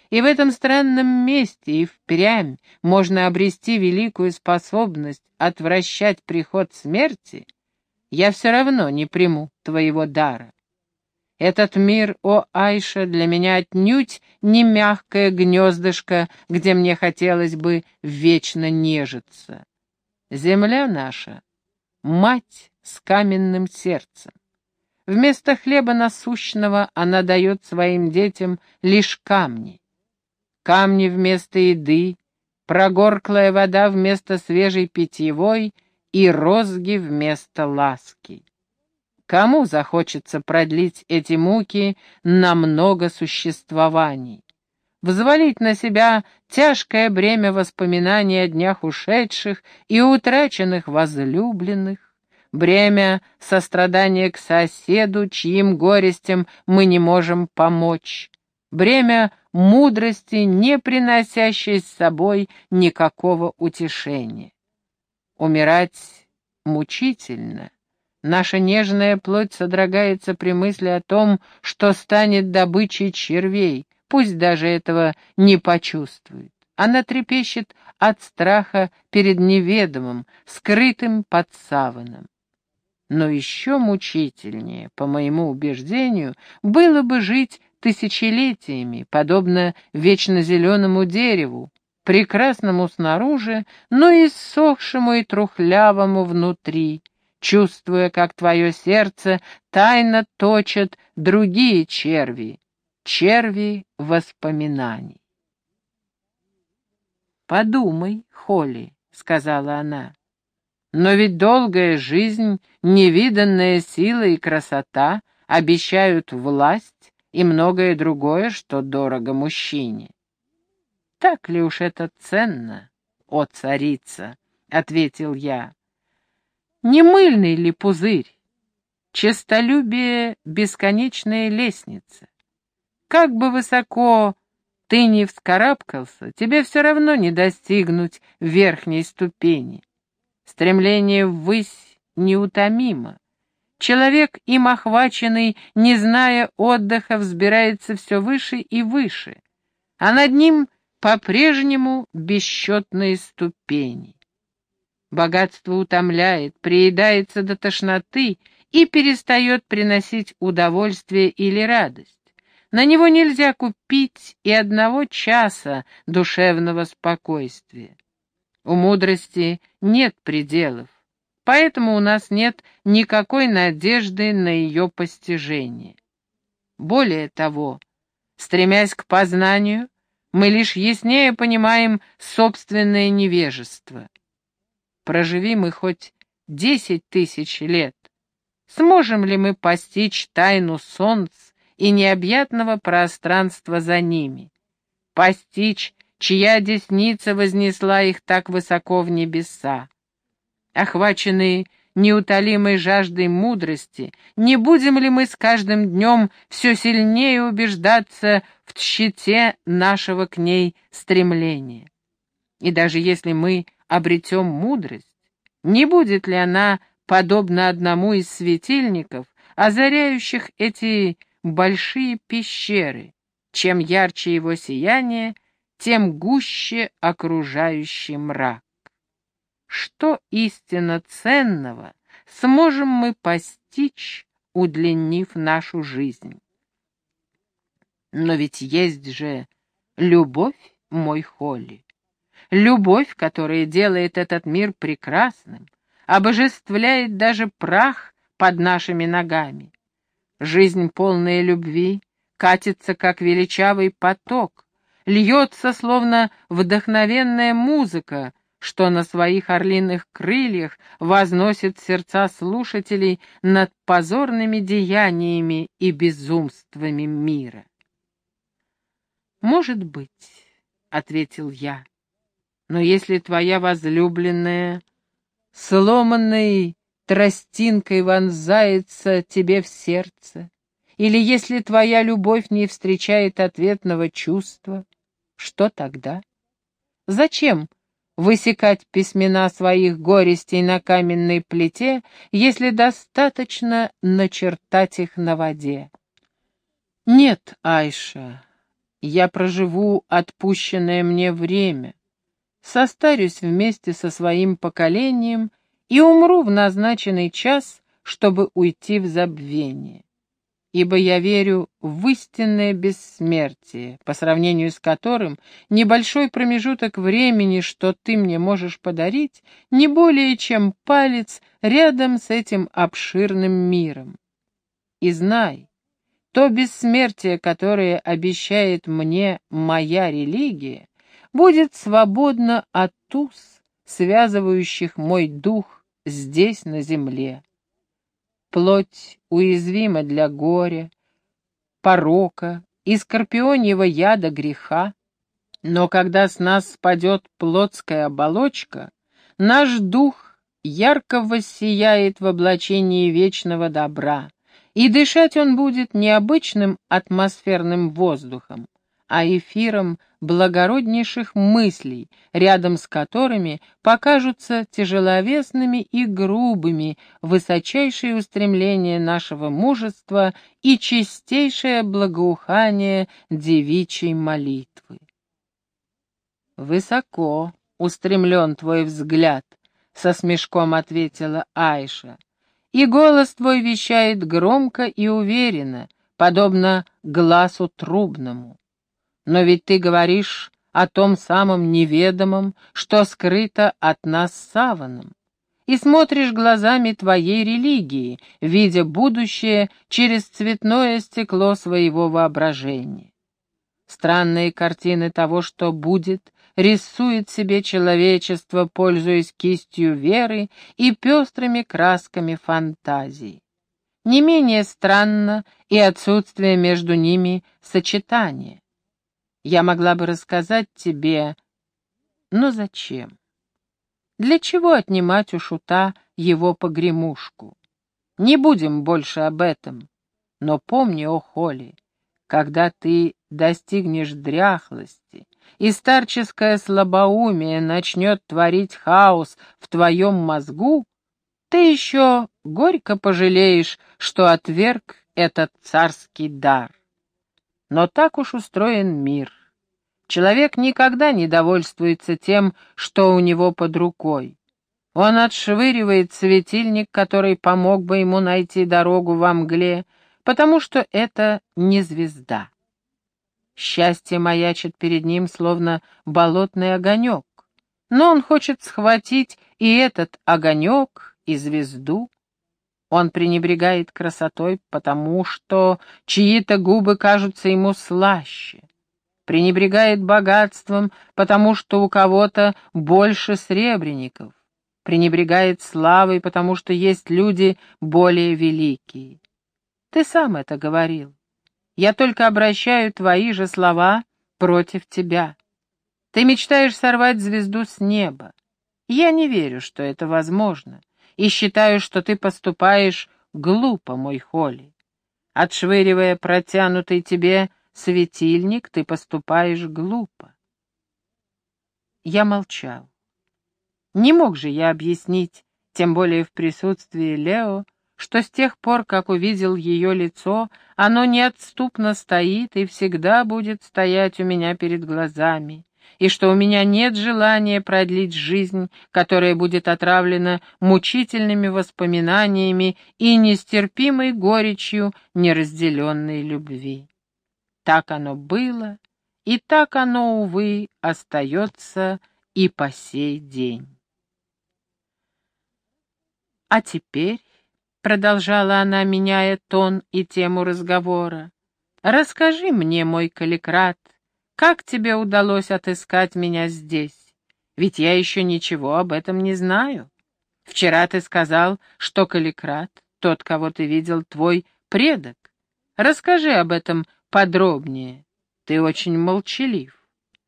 и в этом странном месте и впрямь можно обрести великую способность отвращать приход смерти, я все равно не приму твоего дара. Этот мир, о Айша, для меня отнюдь не мягкое гнездышко, где мне хотелось бы вечно нежиться. Земля наша — мать с каменным сердцем. Вместо хлеба насущного она дает своим детям лишь камни. Камни вместо еды, прогорклая вода вместо свежей питьевой и розги вместо ласки. Кому захочется продлить эти муки на много существований? Взвалить на себя тяжкое бремя воспоминаний о днях ушедших и утраченных возлюбленных, бремя сострадания к соседу, чьим горестям мы не можем помочь, бремя мудрости, не приносящей с собой никакого утешения. Умирать мучительно. Наша нежная плоть содрогается при мысли о том, что станет добычей червей, пусть даже этого не почувствует. Она трепещет от страха перед неведомым, скрытым под саваном. Но еще мучительнее, по моему убеждению, было бы жить тысячелетиями, подобно вечно зеленому дереву, прекрасному снаружи, но иссохшему и трухлявому внутри, чувствуя, как твое сердце тайно точат другие черви, черви воспоминаний. «Подумай, Холли», — сказала она, — «но ведь долгая жизнь, невиданная сила и красота обещают власть и многое другое, что дорого мужчине». «Так ли уж это ценно, о царица?» — ответил я. «Не мыльный ли пузырь? Честолюбие — бесконечная лестница. Как бы высоко ты ни вскарабкался, тебе все равно не достигнуть верхней ступени. Стремление ввысь неутомимо. Человек, им охваченный, не зная отдыха, взбирается все выше и выше, а над ним по-прежнему бесчетные ступени. Богатство утомляет, приедается до тошноты и перестает приносить удовольствие или радость. На него нельзя купить и одного часа душевного спокойствия. У мудрости нет пределов, поэтому у нас нет никакой надежды на ее постижение. Более того, стремясь к познанию, мы лишь яснее понимаем собственное невежество. Проживи мы хоть десять тысяч лет, сможем ли мы постичь тайну солнц и необъятного пространства за ними, постичь, чья десница вознесла их так высоко в небеса? Охваченные неутолимой жаждой мудрости, не будем ли мы с каждым днем все сильнее убеждаться в тщете нашего к ней стремления? И даже если мы обретем мудрость, не будет ли она подобна одному из светильников, озаряющих эти большие пещеры? Чем ярче его сияние, тем гуще окружающий мрак. Что истинно ценного сможем мы постичь, удлинив нашу жизнь? Но ведь есть же любовь, мой Холли, любовь, которая делает этот мир прекрасным, обожествляет даже прах под нашими ногами. Жизнь, полная любви, катится, как величавый поток, льется, словно вдохновенная музыка, что на своих орлиных крыльях возносит сердца слушателей над позорными деяниями и безумствами мира. «Может быть», — ответил я, — «но если твоя возлюбленная сломанной тростинкой вонзается тебе в сердце, или если твоя любовь не встречает ответного чувства, что тогда? Зачем высекать письмена своих горестей на каменной плите, если достаточно начертать их на воде? Нет, Айша, Я проживу отпущенное мне время, состарюсь вместе со своим поколением и умру в назначенный час, чтобы уйти в забвение. Ибо я верю в истинное бессмертие, по сравнению с которым небольшой промежуток времени, что ты мне можешь подарить, не более чем палец рядом с этим обширным миром. И знай, то бессмертие, которое обещает мне моя религия, будет свободно от уз, связывающих мой дух здесь, на земле. Плоть уязвима для горя, порока и скорпионьего яда греха, но когда с нас спадет плотская оболочка, наш дух ярко воссияет в облачении вечного добра, и дышать он будет не обычным атмосферным воздухом, а эфиром благороднейших мыслей, рядом с которыми покажутся тяжеловесными и грубыми высочайшие устремления нашего мужества и чистейшее благоухание девичьей молитвы. «Высоко устремлен твой взгляд», — со смешком ответила Айша, «и голос твой вещает громко и уверенно, подобно гласу трубному. Но ведь ты говоришь о том самом неведомом, что скрыто от нас саваном, и смотришь глазами твоей религии, видя будущее через цветное стекло своего воображения. Странные картины того, что будет, рисует себе человечество, пользуясь кистью веры и пестрыми красками фантазии. Не менее странно и отсутствие между ними сочетания. Я могла бы рассказать тебе, но зачем? Для чего отнимать у шута его погремушку? Не будем больше об этом, но помни, о Холли, когда ты достигнешь дряхлости, и старческое слабоумие начнет творить хаос в твоем мозгу, ты еще горько пожалеешь, что отверг этот царский дар. Но так уж устроен мир. Человек никогда не довольствуется тем, что у него под рукой. Он отшвыривает светильник, который помог бы ему найти дорогу во мгле, потому что это не звезда. Счастье маячит перед ним, словно болотный огонек, но он хочет схватить и этот огонек, и звезду. Он пренебрегает красотой, потому что чьи-то губы кажутся ему слаще, пренебрегает богатством, потому что у кого-то больше сребреников, пренебрегает славой, потому что есть люди более великие. Ты сам это говорил. Я только обращаю твои же слова против тебя. Ты мечтаешь сорвать звезду с неба. Я не верю, что это возможно, и считаю, что ты поступаешь глупо, мой Холли. Отшвыривая протянутый тебе светильник, ты поступаешь глупо. Я молчал. Не мог же я объяснить, тем более в присутствии Лео, что с тех пор, как увидел ее лицо, оно неотступно стоит и всегда будет стоять у меня перед глазами, и что у меня нет желания продлить жизнь, которая будет отравлена мучительными воспоминаниями и нестерпимой горечью неразделенной любви. Так оно было, и так оно, увы, остается и по сей день. А теперь, — продолжала она, меняя тон и тему разговора, — расскажи мне, мой Каликрат, как тебе удалось отыскать меня здесь? Ведь я еще ничего об этом не знаю. Вчера ты сказал, что Каликрат, тот, кого ты видел, твой предок. Расскажи об этом подробнее. Ты очень молчалив.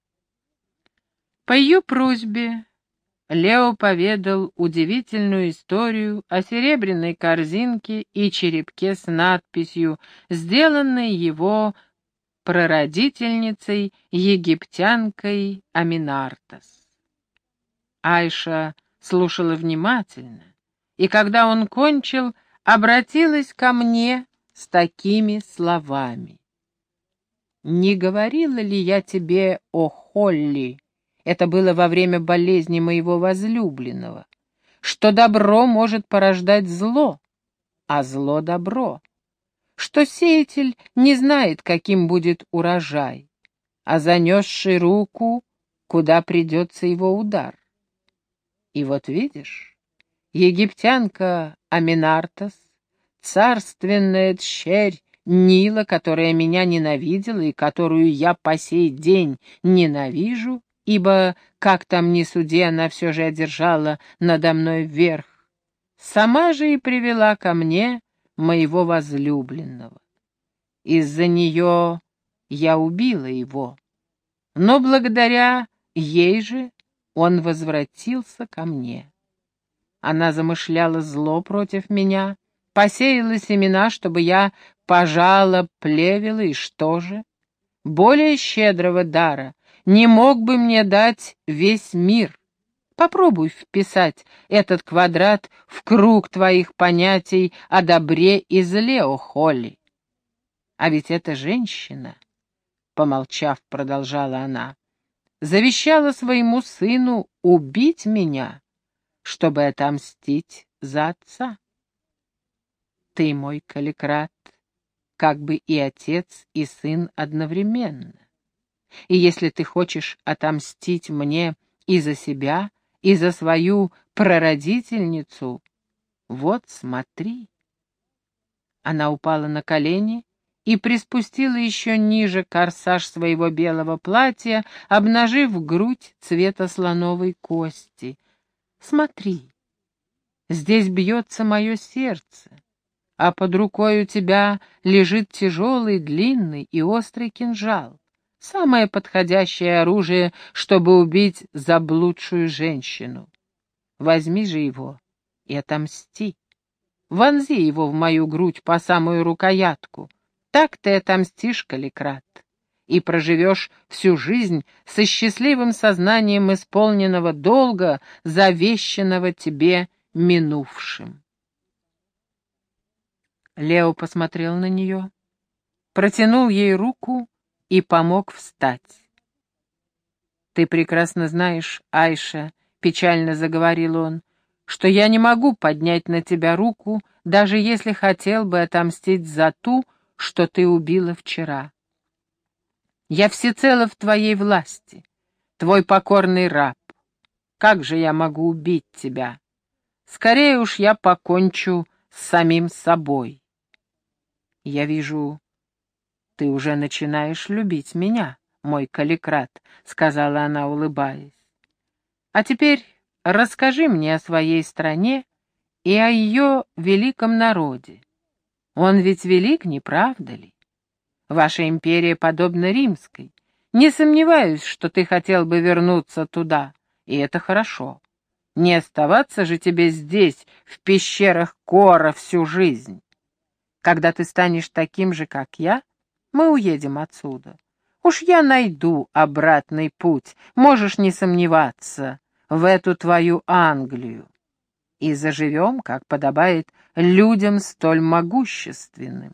По ее просьбе Лео поведал удивительную историю о серебряной корзинке и черепке с надписью, сделанной его прародительницей, египтянкой Аминартас. Айша слушала внимательно, и когда он кончил, обратилась ко мне с такими словами. не говорила ли я тебе о Холли, это было во время болезни моего возлюбленного, что добро может порождать зло, а зло — добро, что сеятель не знает, каким будет урожай, а занесший руку, куда придется его удар. И вот видишь, египтянка Аминартас, царственная тщерь Нила, которая меня ненавидела и которую я по сей день ненавижу, ибо, как там ни суди, она все же одержала надо мной верх, сама же и привела ко мне моего возлюбленного. Из-за нее я убила его, но благодаря ей же он возвратился ко мне. Она замышляла зло против меня, посеяла семена, чтобы я пожала плевела, и что же? Более щедрого дара не мог бы мне дать весь мир. Попробуй вписать этот квадрат в круг твоих понятий о добре и зле, о Холли. А ведь эта женщина, помолчав, продолжала она, завещала своему сыну убить меня, чтобы отомстить за отца. Ты, мой Каликрат, как бы и отец, и сын одновременно. И если ты хочешь отомстить мне и за себя, и за свою прародительницу, вот смотри. Она упала на колени и приспустила еще ниже корсаж своего белого платья, обнажив грудь цвета слоновой кости. Смотри, здесь бьется мое сердце, а под рукой у тебя лежит тяжелый, длинный и острый кинжал, самое подходящее оружие, чтобы убить заблудшую женщину. Возьми же его и отомсти. Вонзи его в мою грудь по самую рукоятку. Так ты отомстишь, Каликрат, и проживешь всю жизнь со счастливым сознанием исполненного долга, завещанного тебе минувшим. Лео посмотрел на нее, протянул ей руку и помог встать. «Ты прекрасно знаешь, Айша, — печально заговорил он, — что я не могу поднять на тебя руку, даже если хотел бы отомстить за ту, что ты убила вчера. Я всецело в твоей власти, твой покорный раб. Как же я могу убить тебя? Скорее уж я покончу с самим собой. Я вижу, ты уже начинаешь любить меня, мой Каликрат, — сказала она, улыбаясь. А теперь расскажи мне о своей стране и о ее великом народе. Он ведь велик, не правда ли? Ваша империя подобна римской. Не сомневаюсь, что ты хотел бы вернуться туда, и это хорошо. Не оставаться же тебе здесь, в пещерах Кора, всю жизнь. Когда ты станешь таким же, как я, мы уедем отсюда. Уж я найду обратный путь, можешь не сомневаться, в эту твою Англию. И заживем, как подобает людям столь могущественным.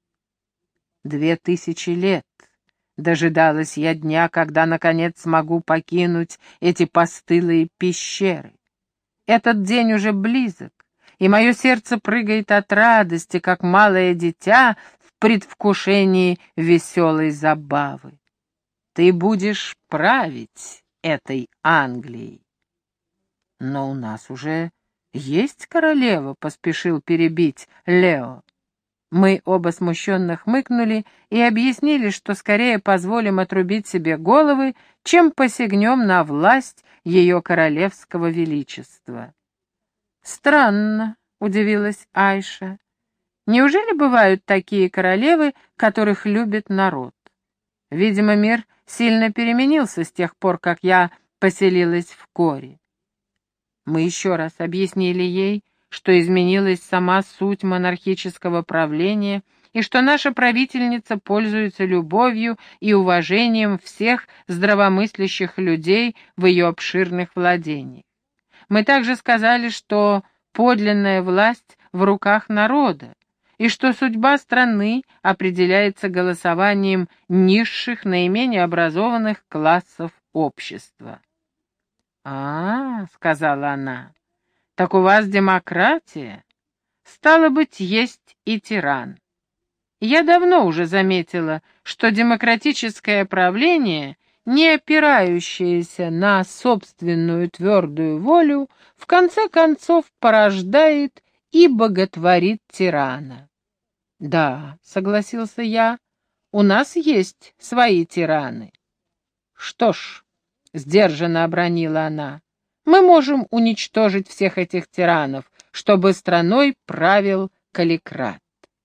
Две тысячи лет дожидалась я дня, когда, наконец, смогу покинуть эти постылые пещеры. Этот день уже близок, и мое сердце прыгает от радости, как малое дитя в предвкушении веселой забавы. Ты будешь править этой Англией. Но у нас уже есть королева, — поспешил перебить Лео. Мы оба смущенно хмыкнули и объяснили, что скорее позволим отрубить себе головы, чем посягнем на власть ее королевского величества. «Странно», — удивилась Айша. «Неужели бывают такие королевы, которых любит народ? Видимо, мир сильно переменился с тех пор, как я поселилась в Коре». Мы еще раз объяснили ей, что изменилась сама суть монархического правления и что наша правительница пользуется любовью и уважением всех здравомыслящих людей в ее обширных владениях. Мы также сказали, что подлинная власть в руках народа, и что судьба страны определяется голосованием низших, наименее образованных классов общества. «А, — сказала она, — так у вас демократия? Стало быть, есть и тиран. Я давно уже заметила, что демократическое правление, не опирающееся на собственную твердую волю, в конце концов порождает и боготворит тирана». «Да, — согласился я, — у нас есть свои тираны». «Что ж, — сдержанно обронила она, — мы можем уничтожить всех этих тиранов, чтобы страной правил Каликрат».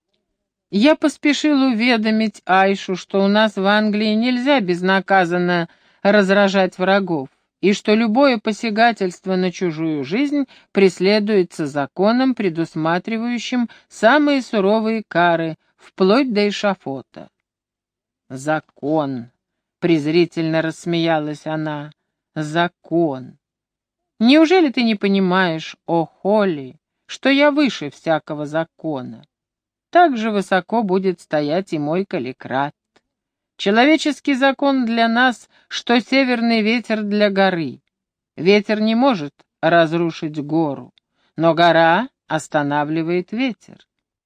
Я поспешил уведомить Айшу, что у нас в Англии нельзя безнаказанно разражать врагов, и что любое посягательство на чужую жизнь преследуется законом, предусматривающим самые суровые кары, вплоть до эшафота. «Закон!» — презрительно рассмеялась она. «Закон! Неужели ты не понимаешь, о Холли, что я выше всякого закона? Так же высоко будет стоять и мой Каликрат. Человеческий закон для нас, что северный ветер для горы. Ветер не может разрушить гору, но гора останавливает ветер.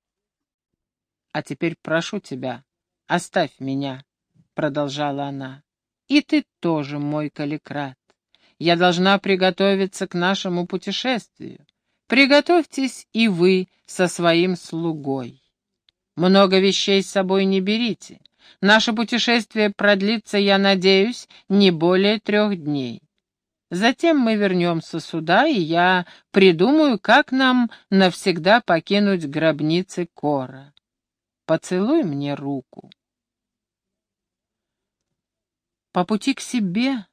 А теперь прошу тебя, оставь меня, — продолжала она, — и ты тоже, мой Каликрат. Я должна приготовиться к нашему путешествию. Приготовьтесь и вы со своим слугой. Много вещей с собой не берите. Наше путешествие продлится, я надеюсь, не более трех дней. Затем мы вернемся сюда, и я придумаю, как нам навсегда покинуть гробницы Кора. Поцелуй мне руку». По пути к себе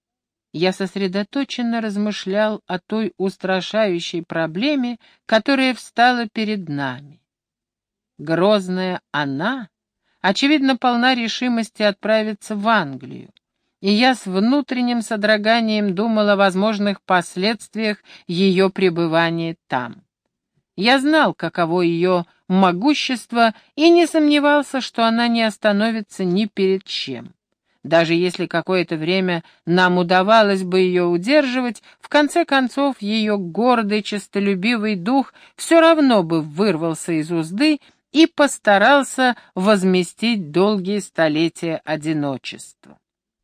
я сосредоточенно размышлял о той устрашающей проблеме, которая встала перед нами. Грозная она, очевидно, полна решимости отправиться в Англию, и я с внутренним содроганием думал о возможных последствиях ее пребывания там. Я знал, каково ее могущество, и не сомневался, что она не остановится ни перед чем. Даже если какое-то время нам удавалось бы ее удерживать, в конце концов ее гордый, честолюбивый дух все равно бы вырвался из узды и постарался возместить долгие столетия одиночества.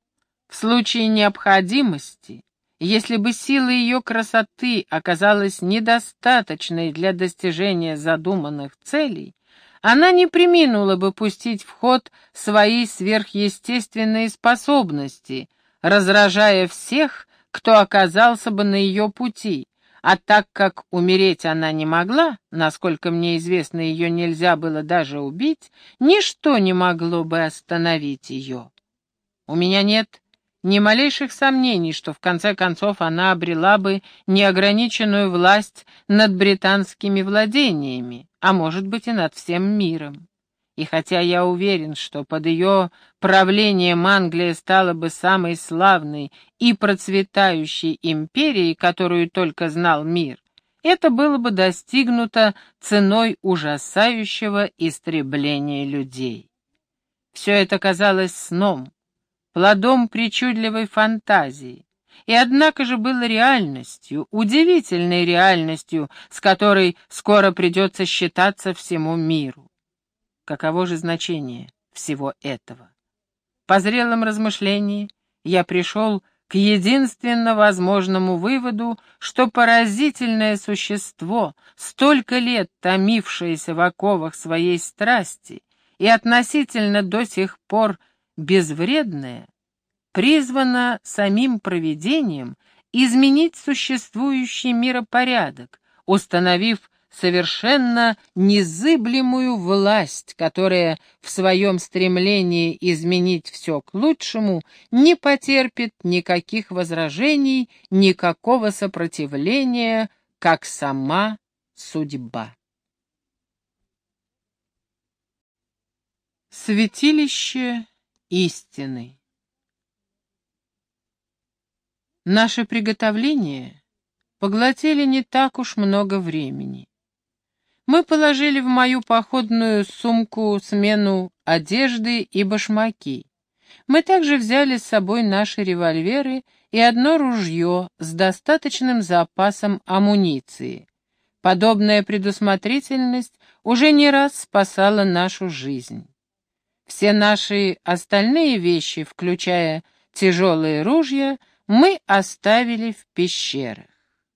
В случае необходимости, если бы сила ее красоты оказалась недостаточной для достижения задуманных целей, она не преминула бы пустить в ход свои сверхъестественные способности, разражая всех, кто оказался бы на ее пути, а так как умереть она не могла, насколько мне известно, ее нельзя было даже убить, ничто не могло бы остановить ее. У меня нет ни малейших сомнений, что в конце концов она обрела бы неограниченную власть над британскими владениями, а может быть и над всем миром. И хотя я уверен, что под ее правлением Англия стала бы самой славной и процветающей империей, которую только знал мир, это было бы достигнуто ценой ужасающего истребления людей. Все это казалось сном, плодом причудливой фантазии, и однако же было реальностью, удивительной реальностью, с которой скоро придется считаться всему миру. Каково же значение всего этого? По зрелом размышлении я пришел к единственно возможному выводу, что поразительное существо, столько лет томившееся в оковах своей страсти и относительно до сих пор безвредное, призвано самим провидением изменить существующий миропорядок, установив совершенно незыблемую власть, которая в своем стремлении изменить все к лучшему не потерпит никаких возражений, никакого сопротивления, как сама судьба. Святилище истины. Наши приготовления поглотили не так уж много времени. Мы положили в мою походную сумку смену одежды и башмаки. Мы также взяли с собой наши револьверы и одно ружье с достаточным запасом амуниции. Подобная предусмотрительность уже не раз спасала нашу жизнь. Все наши остальные вещи, включая тяжелые ружья, мы оставили в пещерах.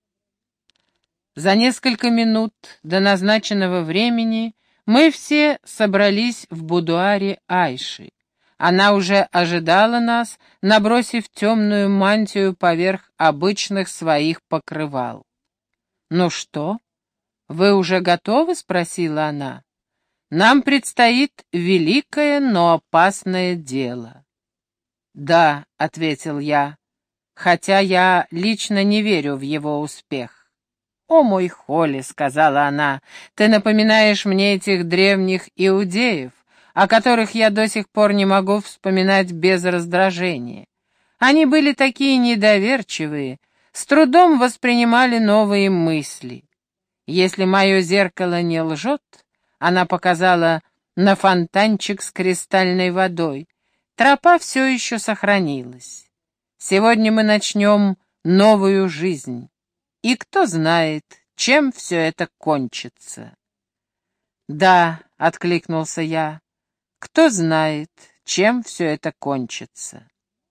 За несколько минут до назначенного времени мы все собрались в будуаре Айши. Она уже ожидала нас, набросив темную мантию поверх обычных своих покрывал. «Ну что, вы уже готовы?» — спросила она. «Нам предстоит великое, но опасное дело». «Да», — ответил я, хотя я лично не верю в его успех. «О, мой Холли», — сказала она, — «ты напоминаешь мне этих древних иудеев, о которых я до сих пор не могу вспоминать без раздражения. Они были такие недоверчивые, с трудом воспринимали новые мысли. Если мое зеркало не лжет, она показала на фонтанчик с кристальной водой, тропа все еще сохранилась. Сегодня мы начнем новую жизнь. И кто знает, чем все это кончится?» «Да», — откликнулся я, — «кто знает, чем все это кончится».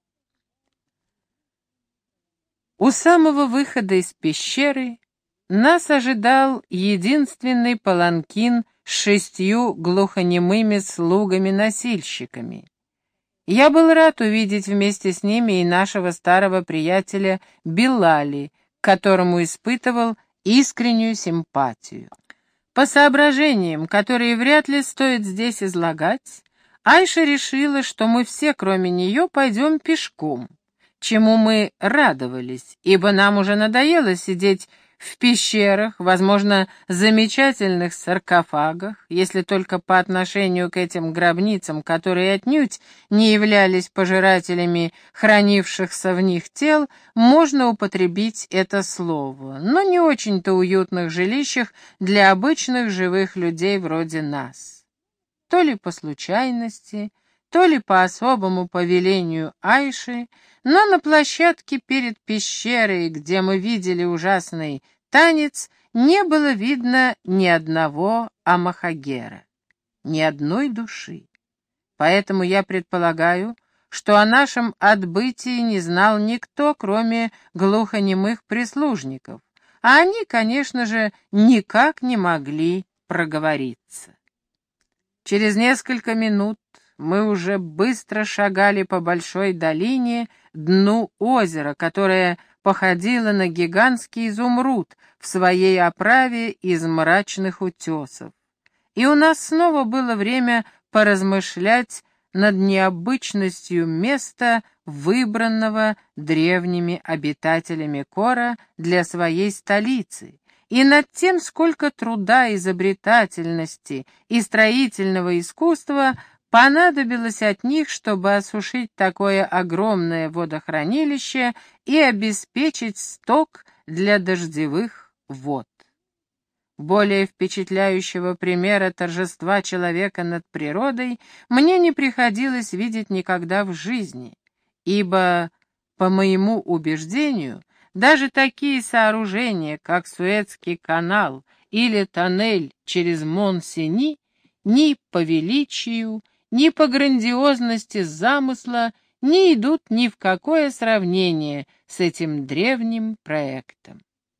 У самого выхода из пещеры нас ожидал единственный паланкин с шестью глухонемыми слугами-носильщиками. Я был рад увидеть вместе с ними и нашего старого приятеля Билали, к которому испытывал искреннюю симпатию. По соображениям, которые вряд ли стоит здесь излагать, Айша решила, что мы все, кроме нее, пойдем пешком, чему мы радовались, ибо нам уже надоело сидеть в пещерах, возможно, замечательных саркофагах, если только по отношению к этим гробницам, которые отнюдь не являлись пожирателями хранившихся в них тел, можно употребить это слово, но не очень-то уютных жилищах для обычных живых людей вроде нас. То ли по случайности, то ли по особому повелению Айши, но на площадке перед пещерой, где мы видели ужасный танец, не было видно ни одного амахагера, ни одной души. Поэтому я предполагаю, что о нашем отбытии не знал никто, кроме глухонемых прислужников, а они, конечно же, никак не могли проговориться. Через несколько минут мы уже быстро шагали по большой долине, дну озера, которое походило на гигантский изумруд в своей оправе из мрачных утесов. И у нас снова было время поразмышлять над необычностью места, выбранного древними обитателями Кора для своей столицы, и над тем, сколько труда, изобретательности и строительного искусства понадобилось от них, чтобы осушить такое огромное водохранилище и обеспечить сток для дождевых вод. Более впечатляющего примера торжества человека над природой мне не приходилось видеть никогда в жизни, ибо, по моему убеждению, даже такие сооружения, как Суэцкий канал или тоннель через Мон-Сени, ни по величию, ни по грандиозности замысла не идут ни в какое сравнение с этим древним проектом.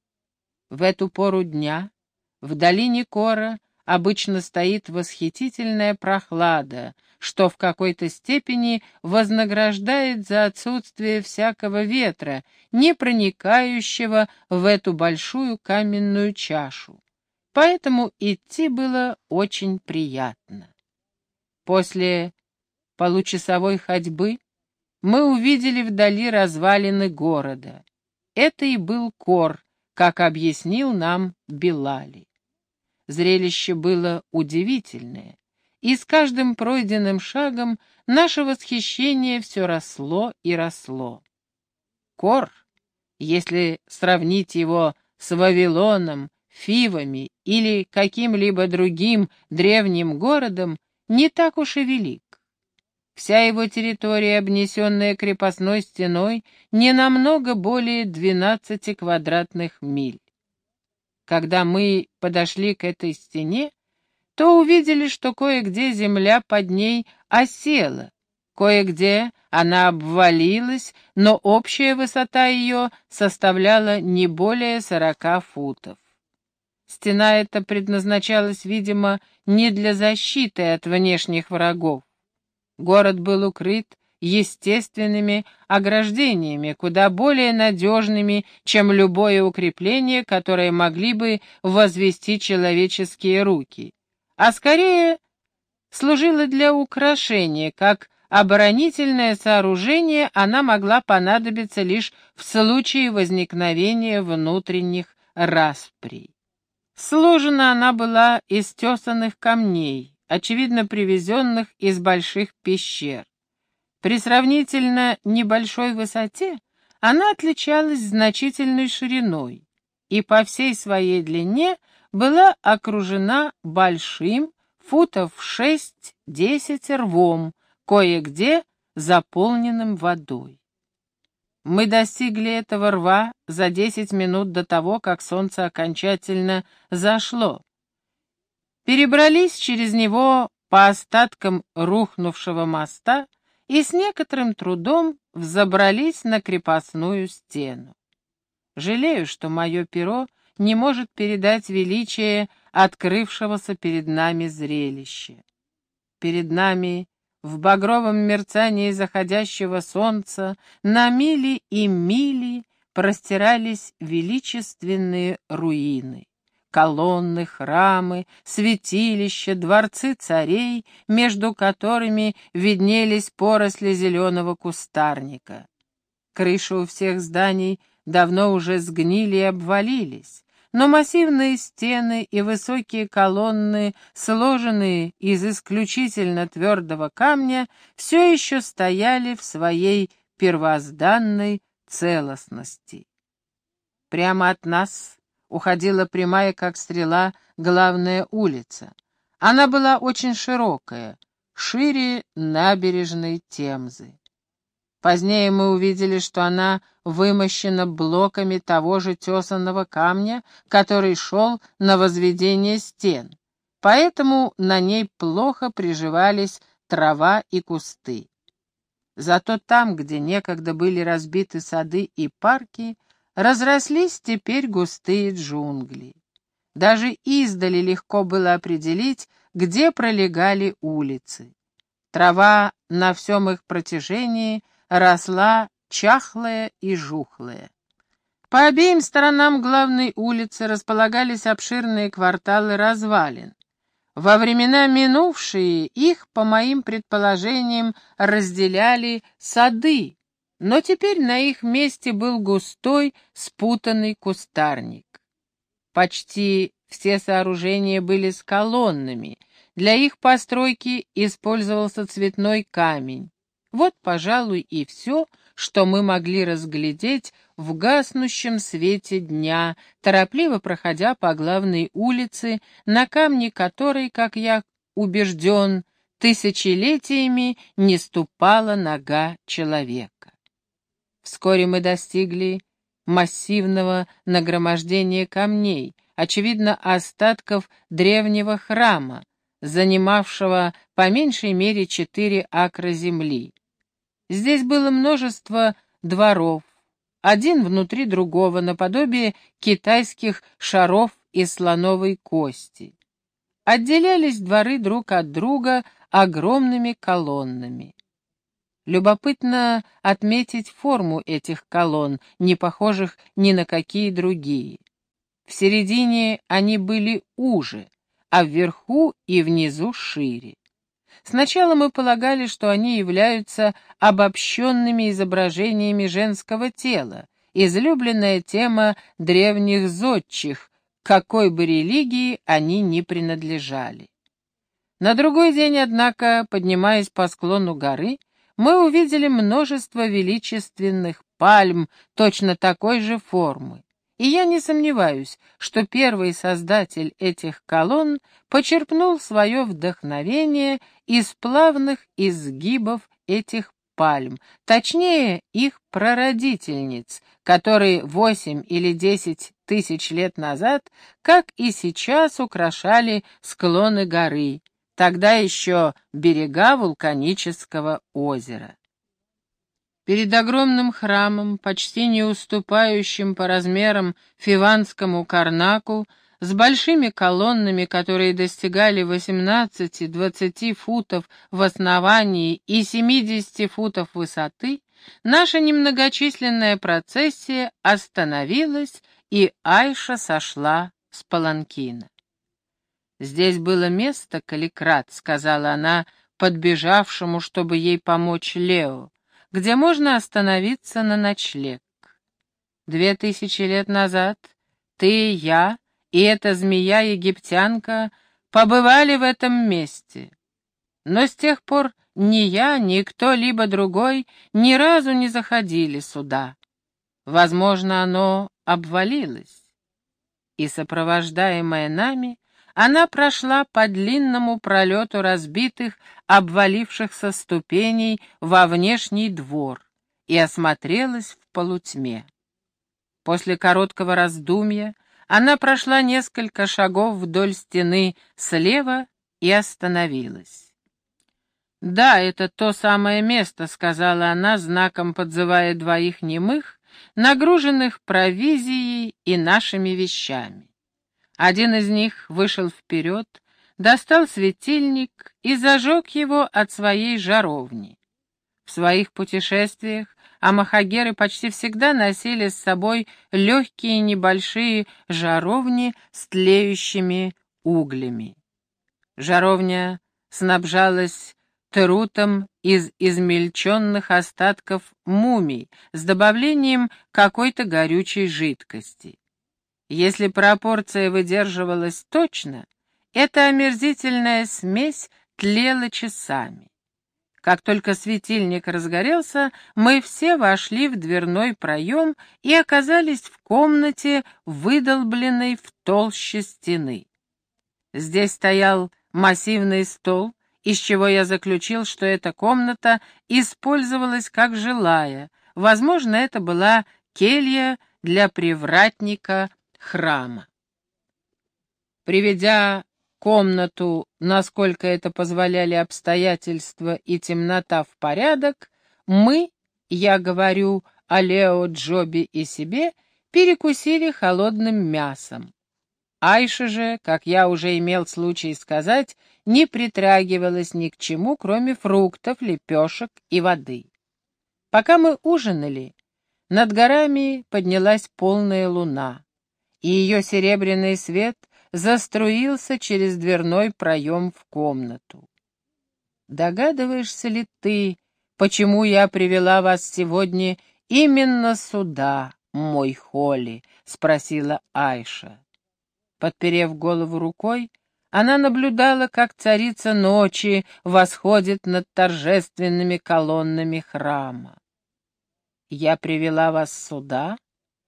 В эту пору дня в долине Кора обычно стоит восхитительная прохлада, что в какой-то степени вознаграждает за отсутствие всякого ветра, не проникающего в эту большую каменную чашу. Поэтому идти было очень приятно. После получасовой ходьбы мы увидели вдали развалины города. Это и был Кор, как объяснил нам Билали. Зрелище было удивительное, и с каждым пройденным шагом наше восхищение все росло и росло. Кор, если сравнить его с Вавилоном, Фивами или каким-либо другим древним городом, не так уж и велик. Вся его территория, обнесенная крепостной стеной, не намного более двенадцати квадратных миль. Когда мы подошли к этой стене, то увидели, что кое-где земля под ней осела, кое-где она обвалилась, но общая высота ее составляла не более сорока футов. Стена эта предназначалась, видимо, не для защиты от внешних врагов. Город был укрыт естественными ограждениями, куда более надежными, чем любое укрепление, которое могли бы возвести человеческие руки, а скорее служила для украшения, как оборонительное сооружение она могла понадобиться лишь в случае возникновения внутренних расприй. Сложена она была из тесаных камней, очевидно привезенных из больших пещер. При сравнительно небольшой высоте она отличалась значительной шириной и по всей своей длине была окружена большим, футов шесть-десять рвом, кое-где заполненным водой. Мы достигли этого рва за десять минут до того, как солнце окончательно зашло. Перебрались через него по остаткам рухнувшего моста и с некоторым трудом взобрались на крепостную стену. Жалею, что мое перо не может передать величие открывшегося перед нами зрелища. Перед нами в багровом мерцании заходящего солнца на мили и мили простирались величественные руины. Колонны, храмы, святилища, дворцы царей, между которыми виднелись поросли зеленого кустарника. Крыши у всех зданий давно уже сгнили и обвалились, но массивные стены и высокие колонны, сложенные из исключительно твердого камня, все еще стояли в своей первозданной целостности. Прямо от нас уходила прямая, как стрела, главная улица. Она была очень широкая, шире набережной Темзы. Позднее мы увидели, что она вымощена блоками того же тесаного камня, который шел на возведение стен, поэтому на ней плохо приживались трава и кусты. Зато там, где некогда были разбиты сады и парки, разрослись теперь густые джунгли. Даже издали легко было определить, где пролегали улицы. Трава на всем их протяжении росла чахлая и жухлая. По обеим сторонам главной улицы располагались обширные кварталы развалин. Во времена минувшие их, по моим предположениям, разделяли сады, но теперь на их месте был густой, спутанный кустарник. Почти все сооружения были с колоннами. Для их постройки использовался цветной камень. Вот, пожалуй, и все, что мы могли разглядеть в гаснущем свете дня, торопливо проходя по главной улице, на камне которой, как я убежден, тысячелетиями не ступала нога человека. Вскоре мы достигли массивного нагромождения камней, очевидно, остатков древнего храма, занимавшего по меньшей мере четыре акра земли. Здесь было множество дворов, один внутри другого, наподобие китайских шаров из слоновой кости. Отделялись дворы друг от друга огромными колоннами. Любопытно отметить форму этих колонн, не похожих ни на какие другие. В середине они были уже, а вверху и внизу шире. Сначала мы полагали, что они являются обобщенными изображениями женского тела, излюбленная тема древних зодчих, к какой бы религии они ни принадлежали. На другой день, однако, поднимаясь по склону горы, мы увидели множество величественных пальм точно такой же формы, И я не сомневаюсь, что первый создатель этих колонн почерпнул свое вдохновение из плавных изгибов этих пальм, точнее, их прародительниц, которые восемь или десять тысяч лет назад, как и сейчас, украшали склоны горы, тогда еще берега вулканического озера. Перед огромным храмом, почти не уступающим по размерам фиванскому Карнаку, с большими колоннами, которые достигали восемнадцати-двадцати футов в основании и семидесяти футов высоты, наша немногочисленная процессия остановилась, и Айша сошла с паланкина. «Здесь было место, Каликрат», — сказала она подбежавшему, чтобы ей помочь Лео, где можно остановиться на ночлег. Две тысячи лет назад ты, я и эта змея-египтянка побывали в этом месте. Но с тех пор ни я, ни кто-либо другой ни разу не заходили сюда. Возможно, оно обвалилось. И, сопровождаемая нами, она прошла по длинному пролету разбитых, обвалившихся ступеней во внешний двор и осмотрелась в полутьме. После короткого раздумья она прошла несколько шагов вдоль стены слева и остановилась. «Да, это то самое место», — сказала она, знаком подзывая двоих немых, нагруженных провизией и нашими вещами. Один из них вышел вперед, достал светильник и зажег его от своей жаровни. В своих путешествиях амахагеры почти всегда носили с собой легкие небольшие жаровни с тлеющими углями. Жаровня снабжалась терутом из измельченных остатков мумий с добавлением какой-то горючей жидкости. Если пропорция выдерживалась точно, эта омерзительная смесь тлела часами. Как только светильник разгорелся, мы все вошли в дверной проем и оказались в комнате, выдолбленной в толще стены. Здесь стоял массивный стол, из чего я заключил, что эта комната использовалась как жилая. Возможно, это была келья для привратника храма. Приведя комнату, насколько это позволяли обстоятельства и темнота, в порядок, мы, я говорю о Лео, Джоби и себе, перекусили холодным мясом. Айша же, как я уже имел случай сказать, не притрагивалась ни к чему, кроме фруктов, лепешек и воды. Пока мы ужинали, над горами поднялась полная луна, и ее серебряный свет заструился через дверной проем в комнату. «Догадываешься ли ты, почему я привела вас сегодня именно сюда, мой Холли?» — спросила Айша. Подперев голову рукой, она наблюдала, как царица ночи восходит над торжественными колоннами храма. «Я привела вас сюда?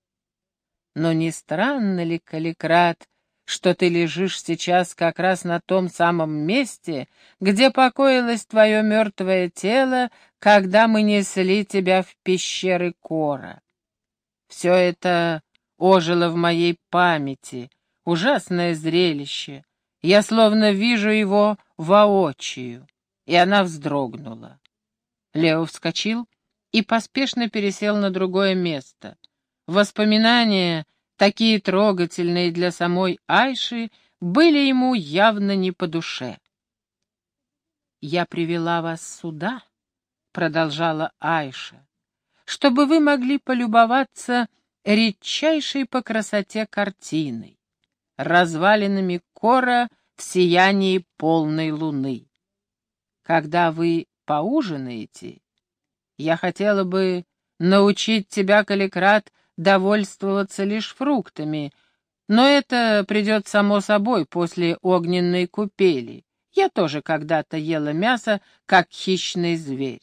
Но не странно ли, Каликрат, что ты лежишь сейчас как раз на том самом месте, где покоилось твое мертвое тело, когда мы несли тебя в пещеры Кора? Все это ожило в моей памяти, ужасное зрелище. Я словно вижу его воочию». И она вздрогнула. Лео вскочил и поспешно пересел на другое место. Воспоминания, такие трогательные для самой Айши, были ему явно не по душе. «Я привела вас сюда», — продолжала Айша, «чтобы вы могли полюбоваться редчайшей по красоте картиной, развалинами Кора в сиянии полной луны. Когда вы поужинаете, я хотела бы научить тебя, Каликрат, довольствоваться лишь фруктами, но это придет само собой после огненной купели. Я тоже когда-то ела мясо, как хищный зверь.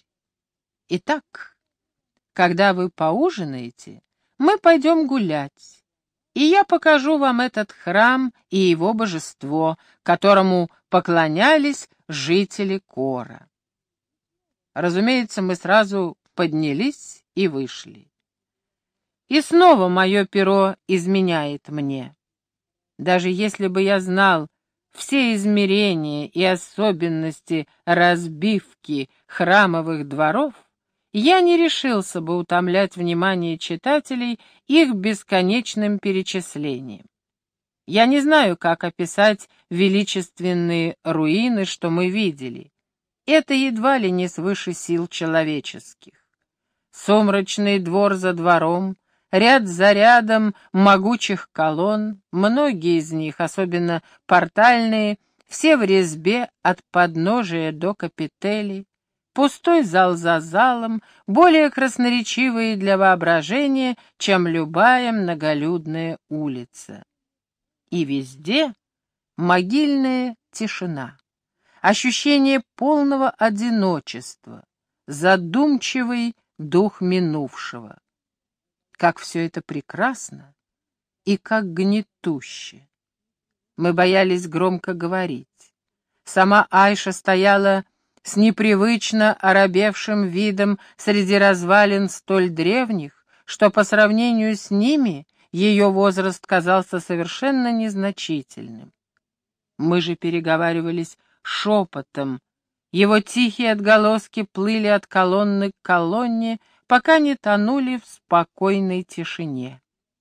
Итак, когда вы поужинаете, мы пойдем гулять, и я покажу вам этот храм и его божество, которому поклонялись жители Кора». Разумеется, мы сразу поднялись и вышли. И снова мое перо изменяет мне. Даже если бы я знал все измерения и особенности разбивки храмовых дворов, я не решился бы утомлять внимание читателей их бесконечным перечислением. Я не знаю, как описать величественные руины, что мы видели. Это едва ли не свыше сил человеческих. Сумрачный двор за двором, ряд за рядом могучих колонн, многие из них, особенно портальные, все в резьбе от подножия до капителей, пустой зал за залом, более красноречивые для воображения, чем любая многолюдная улица. И везде могильная тишина, ощущение полного одиночества, задумчивый дух минувшего. Как все это прекрасно и как гнетуще. Мы боялись громко говорить. Сама Айша стояла с непривычно оробевшим видом среди развалин столь древних, что по сравнению с ними ее возраст казался совершенно незначительным. Мы же переговаривались шепотом, его тихие отголоски плыли от колонны к колонне, пока не тонули в спокойной тишине.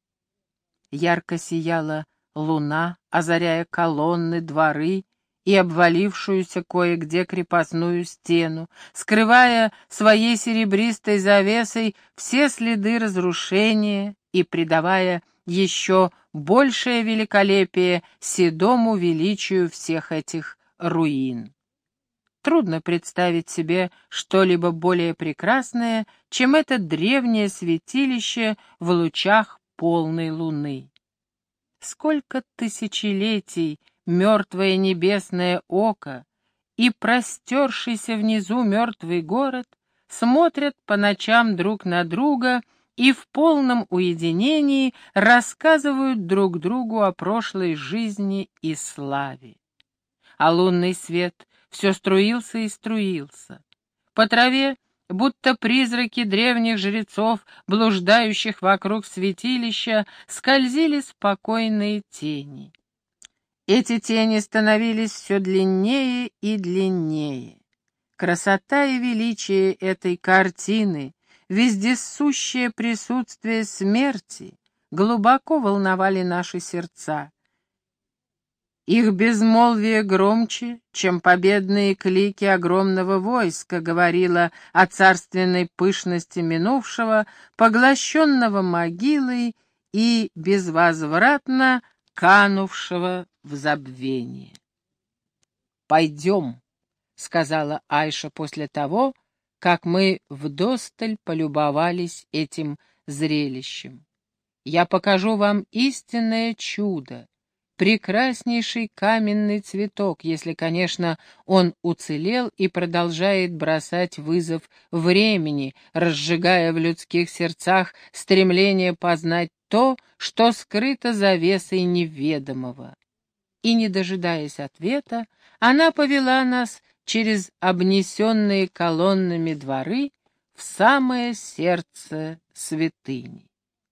Ярко сияла луна, озаряя колонны, дворы и обвалившуюся кое-где крепостную стену, скрывая своей серебристой завесой все следы разрушения и придавая еще большее великолепие седому величию всех этих руин. Трудно представить себе что-либо более прекрасное, чем это древнее святилище в лучах полной луны. Сколько тысячелетий мертвое небесное око и простершийся внизу мертвый город смотрят по ночам друг на друга и в полном уединении рассказывают друг другу о прошлой жизни и славе. А лунный свет все струился и струился. По траве, будто призраки древних жрецов, блуждающих вокруг святилища, скользили спокойные тени. Эти тени становились все длиннее и длиннее. Красота и величие этой картины, вездесущее присутствие смерти глубоко волновали наши сердца. Их безмолвие громче, чем победные клики огромного войска, говорило о царственной пышности минувшего, поглощенного могилой и безвозвратно канувшего в забвение. «Пойдем», — сказала Айша после того, как мы вдосталь полюбовались этим зрелищем. «Я покажу вам истинное чудо, прекраснейший каменный цветок, если, конечно, он уцелел и продолжает бросать вызов времени, разжигая в людских сердцах стремление познать то, что скрыто завесой неведомого». И, не дожидаясь ответа, она повела нас через обнесенные колоннами дворы в самое сердце святыни.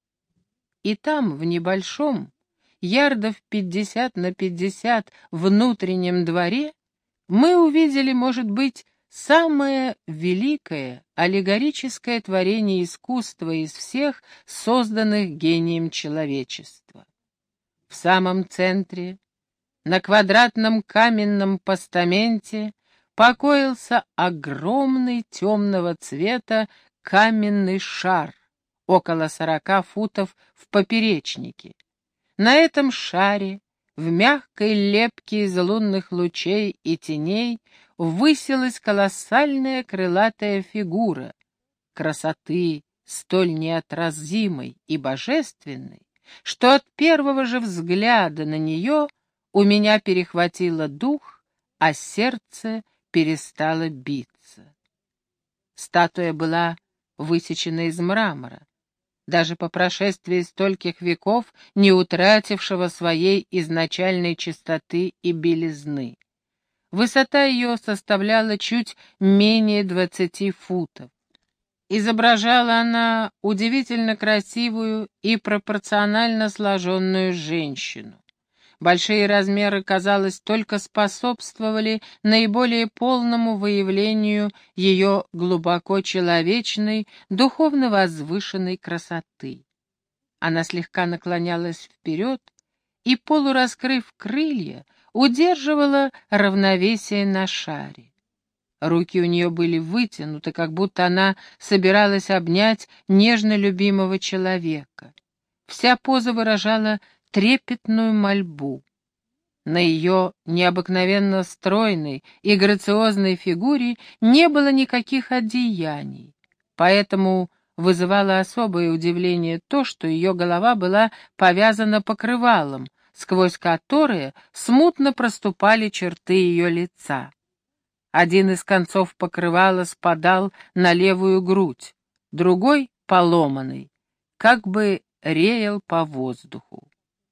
И там, в небольшом, ярдов пятьдесят на пятьдесят внутреннем дворе, мы увидели, может быть, самое великое аллегорическое творение искусства из всех, созданных гением человечества. В самом центре, на квадратном каменном постаменте, покоился огромный темного цвета каменный шар, около сорока футов в поперечнике. На этом шаре, в мягкой лепке из лунных лучей и теней, высилась колоссальная крылатая фигура, красоты столь неотразимой и божественной, что от первого же взгляда на нее у меня перехватило дух, а сердце перестало биться. Статуя была высечена из мрамора. даже по прошествии стольких веков не утратившего своей изначальной чистоты и белизны. Высота ее составляла чуть менее двадцати футов. Изображала она удивительно красивую и пропорционально сложенную женщину. Большие размеры, казалось, только способствовали наиболее полному выявлению ее глубоко человечной, духовно возвышенной красоты. Она слегка наклонялась вперед и, полураскрыв крылья, удерживала равновесие на шаре. Руки у нее были вытянуты, как будто она собиралась обнять нежно любимого человека. Вся поза выражала трепетную мольбу. На ее необыкновенно стройной и грациозной фигуре не было никаких одеяний, поэтому вызывало особое удивление то, что ее голова была повязана покрывалом, сквозь которое смутно проступали черты ее лица. Один из концов покрывала спадал на левую грудь, другой, поломанный, как бы реял по воздуху.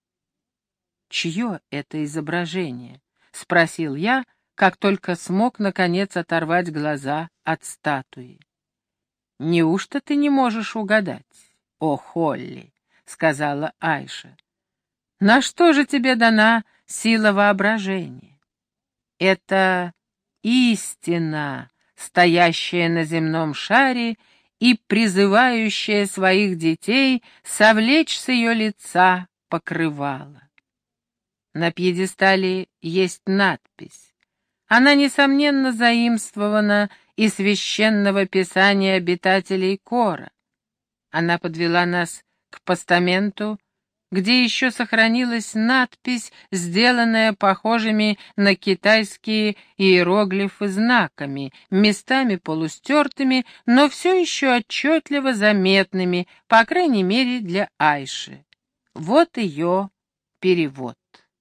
«Чье это изображение?» — спросил я, как только смог, наконец, оторвать глаза от статуи. «Неужто ты не можешь угадать?» «О, Холли!» — сказала Айша. «На что же тебе дана сила воображения?» «Это истина, стоящая на земном шаре и призывающая своих детей совлечь с ее лица покрывало». На пьедестале есть надпись. Она, несомненно, заимствована из священного писания обитателей Кора. Она подвела нас к постаменту, где еще сохранилась надпись, сделанная похожими на китайские иероглифы знаками, местами полустертыми, но все еще отчетливо заметными, по крайней мере для Айши. Вот ее перевод.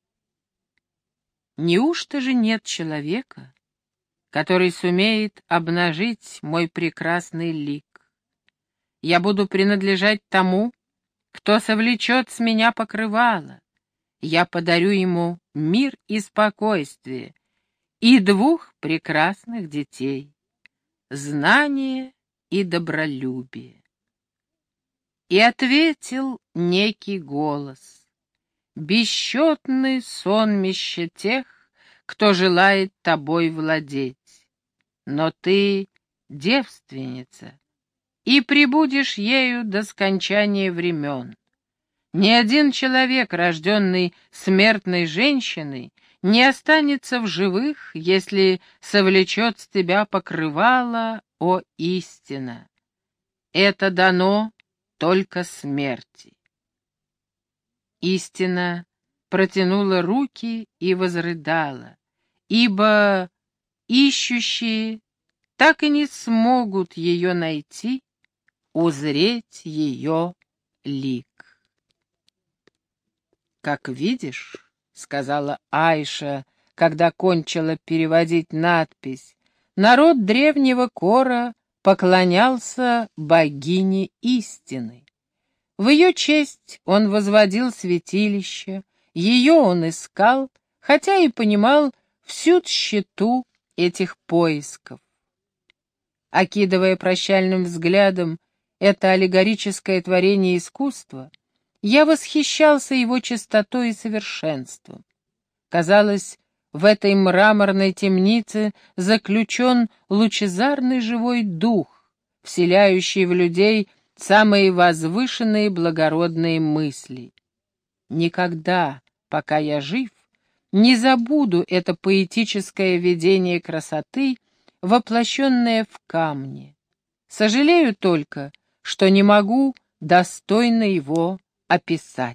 Неужто же нет человека, который сумеет обнажить мой прекрасный лик? Я буду принадлежать тому, кто совлечет с меня покрывало. Я подарю ему мир и спокойствие и двух прекрасных детей — знание и добролюбие. И ответил некий голос: бесчетный сонмище тех, кто желает тобой владеть. Но ты девственница, и пребудешь ею до скончания времен. Ни один человек, рожденный смертной женщиной, не останется в живых, если совлечет с тебя покрывало, о истина. Это дано только смерти. Истина протянула руки и возрыдала, ибо ищущие так и не смогут ее найти, узреть ее лик. «Как видишь, — сказала Айша, когда кончила переводить надпись, — народ древнего Кора поклонялся богине истины. В ее честь он возводил святилище, ее он искал, хотя и понимал всю тщету этих поисков. Окидывая прощальным взглядом это аллегорическое творение искусства, я восхищался его чистотой и совершенством. Казалось, в этой мраморной темнице заключен лучезарный живой дух, вселяющий в людей самые возвышенные благородные мысли. Никогда, пока я жив, не забуду это поэтическое видение красоты, воплощенное в камне. Сожалею только, что не могу достойно его описать.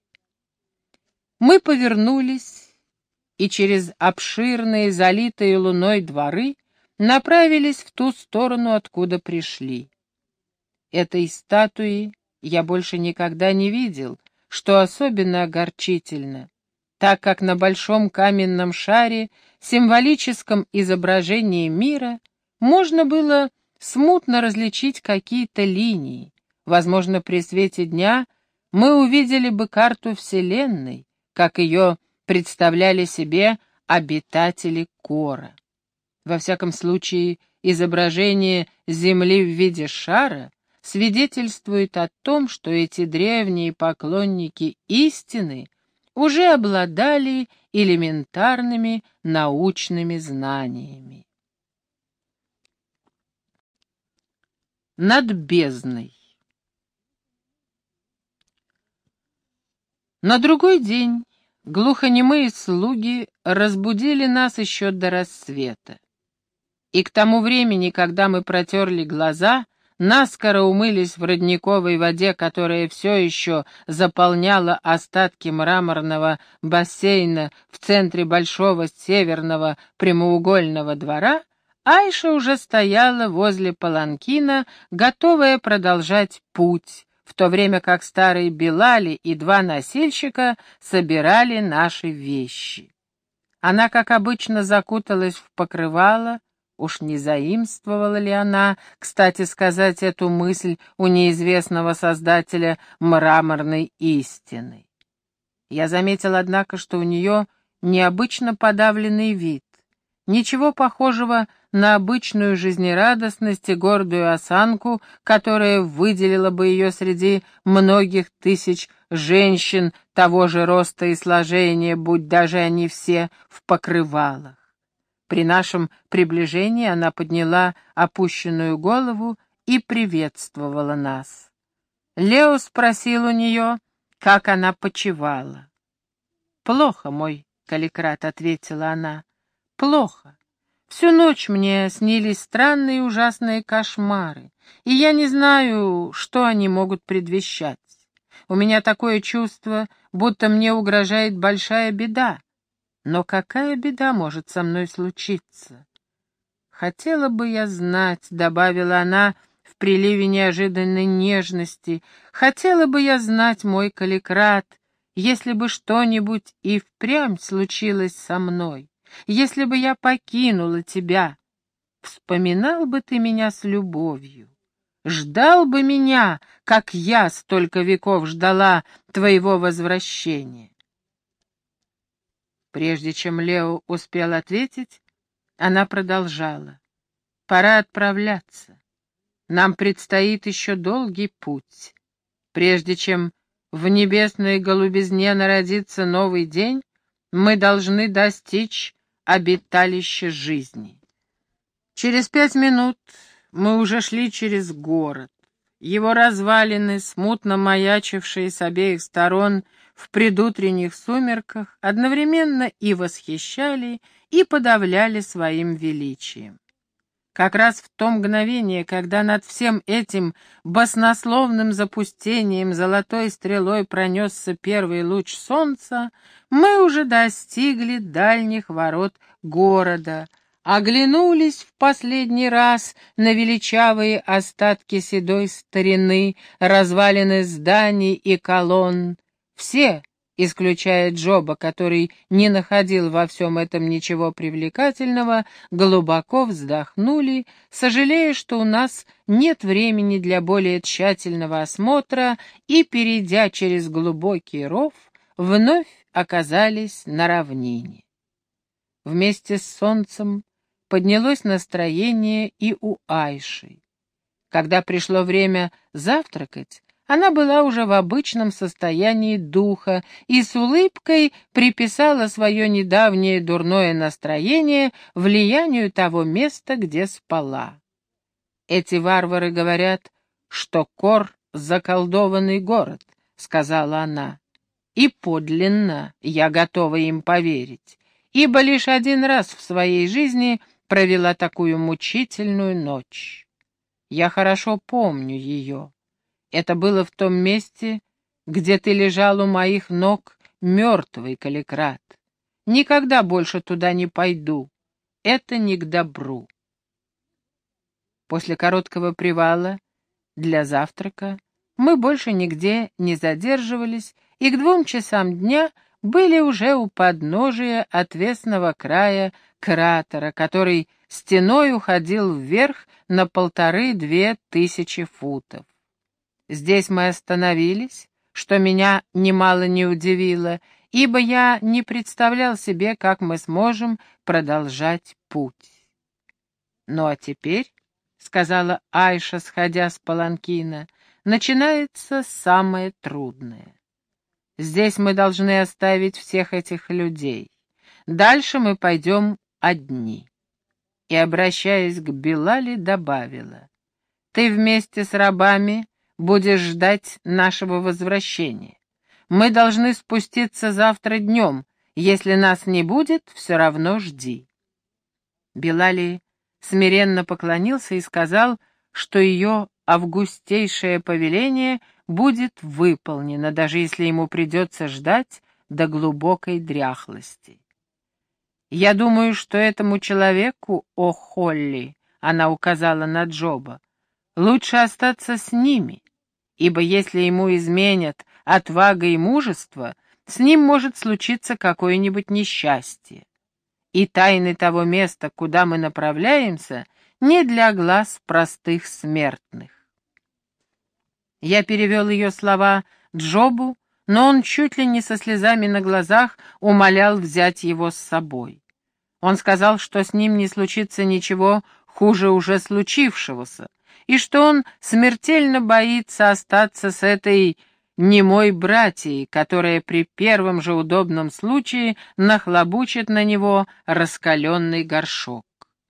Мы повернулись и через обширные, залитые луной дворы направились в ту сторону, откуда пришли. Этой статуи я больше никогда не видел, что особенно огорчительно, так как на большом каменном шаре, символическом изображении мира, можно было смутно различить какие-то линии, возможно, при свете дня мы увидели бы карту Вселенной, как ее представляли себе обитатели Кора. Во всяком случае, изображение Земли в виде шара свидетельствует о том, что эти древние поклонники истины уже обладали элементарными научными знаниями. Над бездной. На другой день глухонемые слуги разбудили нас еще до рассвета. И к тому времени, когда мы протерли глаза, наскоро умылись в родниковой воде, которая все еще заполняла остатки мраморного бассейна в центре большого северного прямоугольного двора, Айша уже стояла возле паланкина, готовая продолжать путь, в то время как старые Белали и два носильщика собирали наши вещи. Она, как обычно, закуталась в покрывало. Уж не заимствовала ли она, кстати сказать, эту мысль у неизвестного создателя мраморной истины? Я заметил, однако, что у нее необычно подавленный вид. Ничего похожего на обычную жизнерадостность и гордую осанку, которая выделила бы ее среди многих тысяч женщин того же роста и сложения, будь даже они все в покрывалах. При нашем приближении она подняла опущенную голову и приветствовала нас. Лео спросил у нее, как она почивала. «Плохо, мой Каликрат», — ответила она, — «плохо. Всю ночь мне снились странные и ужасные кошмары, и я не знаю, что они могут предвещать. У меня такое чувство, будто мне угрожает большая беда. Но какая беда может со мной случиться? Хотела бы я знать, — добавила она в приливе неожиданной нежности, — хотела бы я знать, мой Каликрат, если бы что-нибудь и впрямь случилось со мной, если бы я покинула тебя, вспоминал бы ты меня с любовью, ждал бы меня, как я столько веков ждала твоего возвращения. Прежде чем Лео успел ответить, она продолжала. «Пора отправляться. Нам предстоит еще долгий путь. Прежде чем в небесной голубизне народится новый день, мы должны достичь обиталища жизни». Через пять минут мы уже шли через город. Его развалины, смутно маячившие с обеих сторон в предутренних сумерках, одновременно и восхищали, и подавляли своим величием. Как раз в то мгновение, когда над всем этим баснословным запустением золотой стрелой пронесся первый луч солнца, мы уже достигли дальних ворот города, оглянулись в последний раз на величавые остатки седой старины, развалины зданий и колонн. Все, исключая Джоба, который не находил во всем этом ничего привлекательного, глубоко вздохнули, сожалея, что у нас нет времени для более тщательного осмотра, и, перейдя через глубокий ров, вновь оказались на равнине. Вместе с солнцем поднялось настроение и у Айши. Когда пришло время завтракать, она была уже в обычном состоянии духа и с улыбкой приписала свое недавнее дурное настроение влиянию того места, где спала. «Эти варвары говорят, что Кор — заколдованный город», — сказала она, — «и подлинно я готова им поверить, ибо лишь один раз в своей жизни провела такую мучительную ночь. Я хорошо помню ее. Это было в том месте, где ты лежал у моих ног, мертвый, Каликрат. Никогда больше туда не пойду. Это не к добру». После короткого привала для завтрака мы больше нигде не задерживались, и к двум часам дня были уже у подножия отвесного края кратера, который стеной уходил вверх на полторы-две тысячи футов. Здесь мы остановились, что меня немало не удивило, ибо я не представлял себе, как мы сможем продолжать путь. «Ну а теперь, — сказала Айша, сходя с паланкина, — начинается самое трудное. Здесь мы должны оставить всех этих людей. Дальше мы пойдем одни». И, обращаясь к Билали, добавила: «Ты вместе с рабами будешь ждать нашего возвращения. Мы должны спуститься завтра днем. Если нас не будет, все равно жди». Билали смиренно поклонился и сказал, что ее августейшее повеление будет выполнено, даже если ему придется ждать до глубокой дряхлости. «Я думаю, что этому человеку, о Холли, — она указала на Джоба, — лучше остаться с ними, ибо если ему изменят отвага и мужество, с ним может случиться какое-нибудь несчастье. И тайны того места, куда мы направляемся, не для глаз простых смертных». Я перевел ее слова Джобу, но он чуть ли не со слезами на глазах умолял взять его с собой. Он сказал, что с ним не случится ничего хуже уже случившегося, и что он смертельно боится остаться с этой немой братьей, которая при первом же удобном случае нахлобучит на него раскаленный горшок.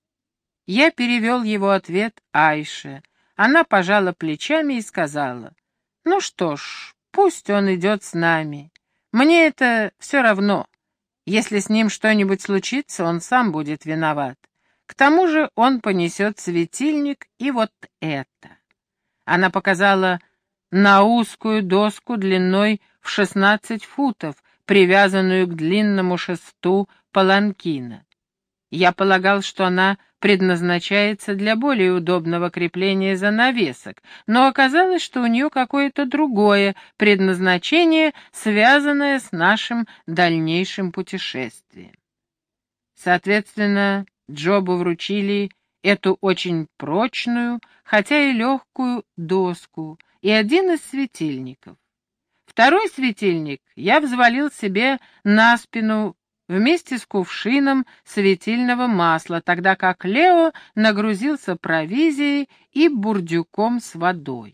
Я перевел его ответ Айше. Она пожала плечами и сказала: «Ну что ж, пусть он идет с нами. Мне это все равно. Если с ним что-нибудь случится, он сам будет виноват. К тому же он понесет светильник и вот это». Она показала на узкую доску длиной в шестнадцать футов, привязанную к длинному шесту паланкина. Я полагал, что она предназначается для более удобного крепления занавесок, но оказалось, что у нее какое-то другое предназначение, связанное с нашим дальнейшим путешествием. Соответственно, Джобу вручили эту очень прочную, хотя и легкую доску и один из светильников. Второй светильник я взвалил себе на спину вместе с кувшином светильного масла, тогда как Лео нагрузился провизией и бурдюком с водой.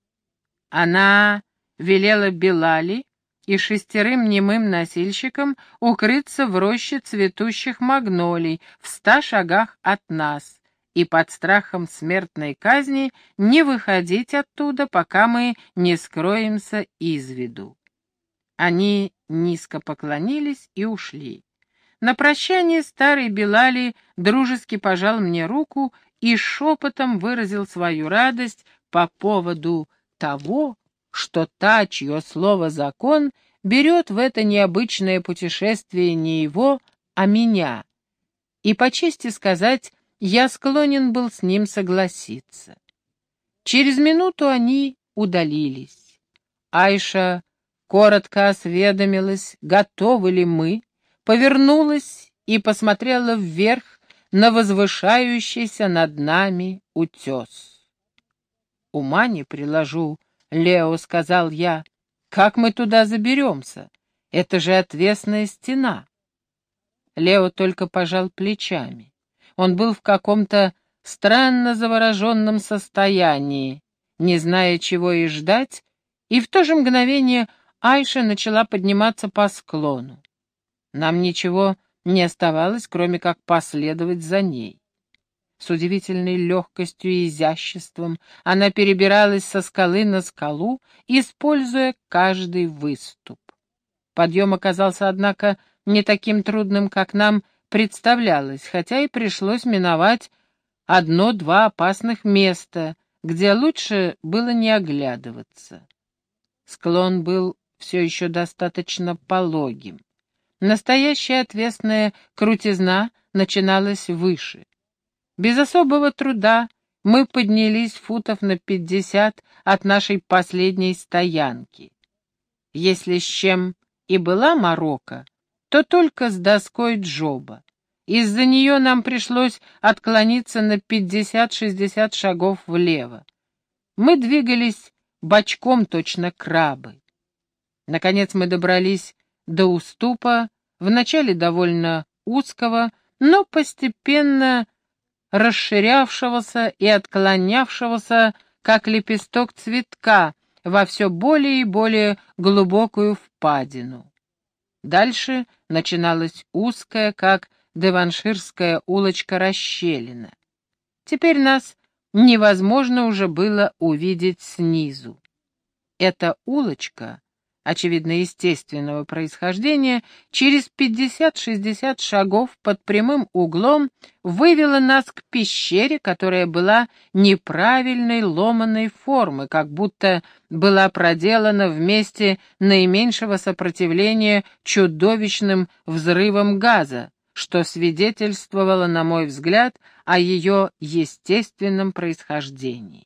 Она велела Билали и шестерым немым носильщикам укрыться в роще цветущих магнолий в ста шагах от нас и под страхом смертной казни не выходить оттуда, пока мы не скроемся из виду. Они низко поклонились и ушли. На прощание старый Билали дружески пожал мне руку и шепотом выразил свою радость по поводу того, что та, чье слово закон, берет в это необычное путешествие не его, а меня. И, по чести сказать, я склонен был с ним согласиться. Через минуту они удалились. Айша коротко осведомилась, готовы ли мы, повернулась и посмотрела вверх на возвышающийся над нами утес. «Ума не приложу, Лео, — сказал я, — как мы туда заберемся? Это же отвесная стена». Лео только пожал плечами. Он был в каком-то странно завороженном состоянии, не зная, чего и ждать, и в то же мгновение Айша начала подниматься по склону. Нам ничего не оставалось, кроме как последовать за ней. С удивительной легкостью и изяществом она перебиралась со скалы на скалу, используя каждый выступ. Подъем оказался, однако, не таким трудным, как нам представлялось, хотя и пришлось миновать одно-два опасных места, где лучше было не оглядываться. Склон был все еще достаточно пологим. Настоящая отвесная крутизна начиналась выше. Без особого труда мы поднялись футов на пятьдесят от нашей последней стоянки. Если с чем и была морока, то только с доской Джоба. Из-за нее нам пришлось отклониться на пятьдесят-шестьдесят шагов влево. Мы двигались бочком точно крабы. Наконец мы добрались до уступа, вначале довольно узкого, но постепенно расширявшегося и отклонявшегося, как лепесток цветка, во все более и более глубокую впадину. Дальше начиналась узкая, как деванширская улочка-расщелина. Теперь нас невозможно уже было увидеть снизу. Эта улочка, очевидно естественного происхождения, через пятьдесят-шестьдесят шагов под прямым углом вывела нас к пещере, которая была неправильной ломаной формы, как будто была проделана в месте наименьшего сопротивления чудовищным взрывом газа, что свидетельствовало, на мой взгляд, о ее естественном происхождении.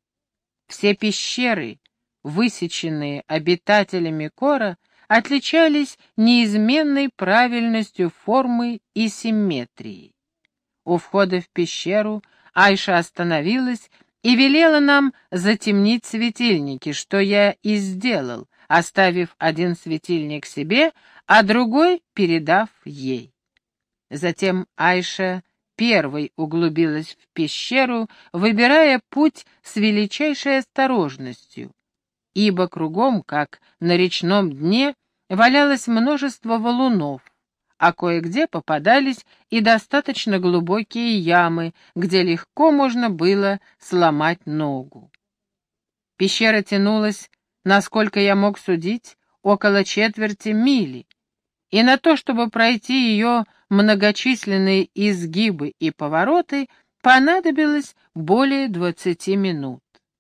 Все пещеры, высеченные обитателями Кора, отличались неизменной правильностью формы и симметрией. У входа в пещеру Айша остановилась и велела нам затемнить светильники, что я и сделал, оставив один светильник себе, а другой передав ей. Затем Айша первой углубилась в пещеру, выбирая путь с величайшей осторожностью, ибо кругом, как на речном дне, валялось множество валунов, а кое-где попадались и достаточно глубокие ямы, где легко можно было сломать ногу. Пещера тянулась, насколько я мог судить, около четверти мили, и на то, чтобы пройти ее многочисленные изгибы и повороты, понадобилось более двадцати минут.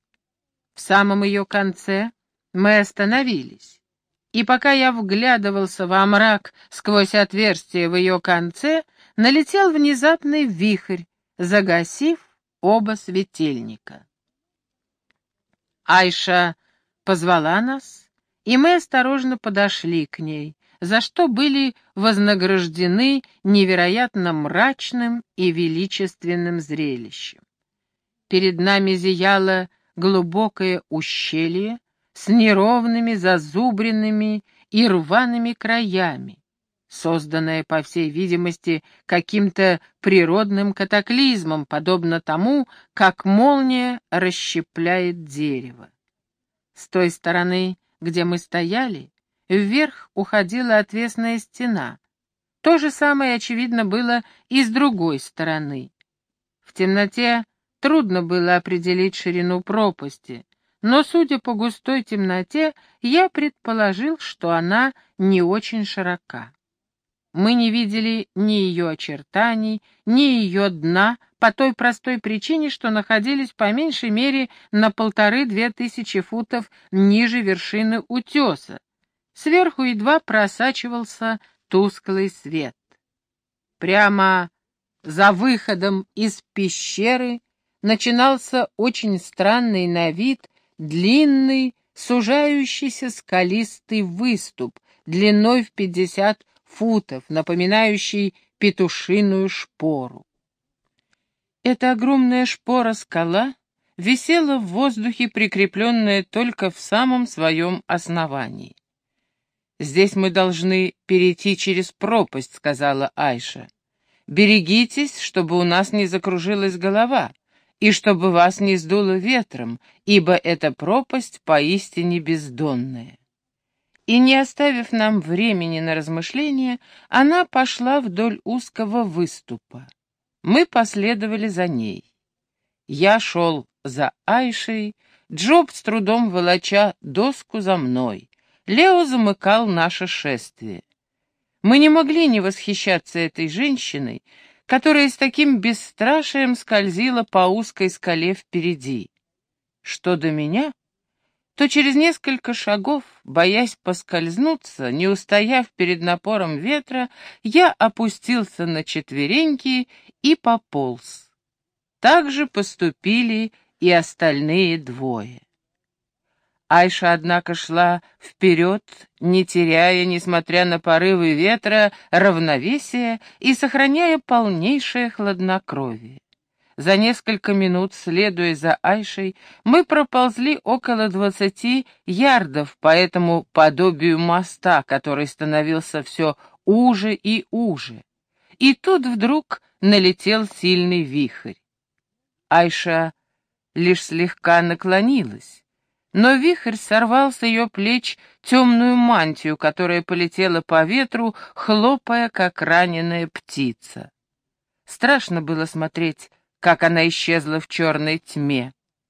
В самом ее конце мы остановились, и пока я вглядывался во мрак сквозь отверстие в ее конце, налетел внезапный вихрь, загасив оба светильника. Айша позвала нас, и мы осторожно подошли к ней, за что были вознаграждены невероятно мрачным и величественным зрелищем. Перед нами зияло глубокое ущелье с неровными, зазубренными и рваными краями, созданное, по всей видимости, каким-то природным катаклизмом, подобно тому, как молния расщепляет дерево. С той стороны, где мы стояли, вверх уходила отвесная стена. То же самое, очевидно, было и с другой стороны. В темноте трудно было определить ширину пропасти, но, судя по густой темноте, я предположил, что она не очень широка. Мы не видели ни ее очертаний, ни ее дна, по той простой причине, что находились по меньшей мере на полторы-две тысячи футов ниже вершины утеса. Сверху едва просачивался тусклый свет. Прямо за выходом из пещеры начинался очень странный на вид длинный, сужающийся скалистый выступ длиной в пятьдесят футов, напоминающий петушиную шпору. Эта огромная шпора-скала висела в воздухе, прикрепленная только в самом своем основании. «Здесь мы должны перейти через пропасть», — сказала Айша. «Берегитесь, чтобы у нас не закружилась голова, и чтобы вас не сдуло ветром, ибо эта пропасть поистине бездонная». И, не оставив нам времени на размышления, она пошла вдоль узкого выступа. Мы последовали за ней. Я шел за Айшей, Джоб с трудом волоча доску за мной. Лео замыкал наше шествие. Мы не могли не восхищаться этой женщиной, которая с таким бесстрашием скользила по узкой скале впереди. Что до меня, то через несколько шагов, боясь поскользнуться, не устояв перед напором ветра, я опустился на четвереньки и пополз. Так же поступили и остальные двое. Айша, однако, шла вперед, не теряя, несмотря на порывы ветра, равновесия и сохраняя полнейшее хладнокровие. За несколько минут, следуя за Айшей, мы проползли около двадцати ярдов по этому подобию моста, который становился все уже и уже. И тут вдруг налетел сильный вихрь. Айша лишь слегка наклонилась, но вихрь сорвал с ее плеч темную мантию, которая полетела по ветру, хлопая, как раненая птица. Страшно было смотреть, как она исчезла в черной тьме.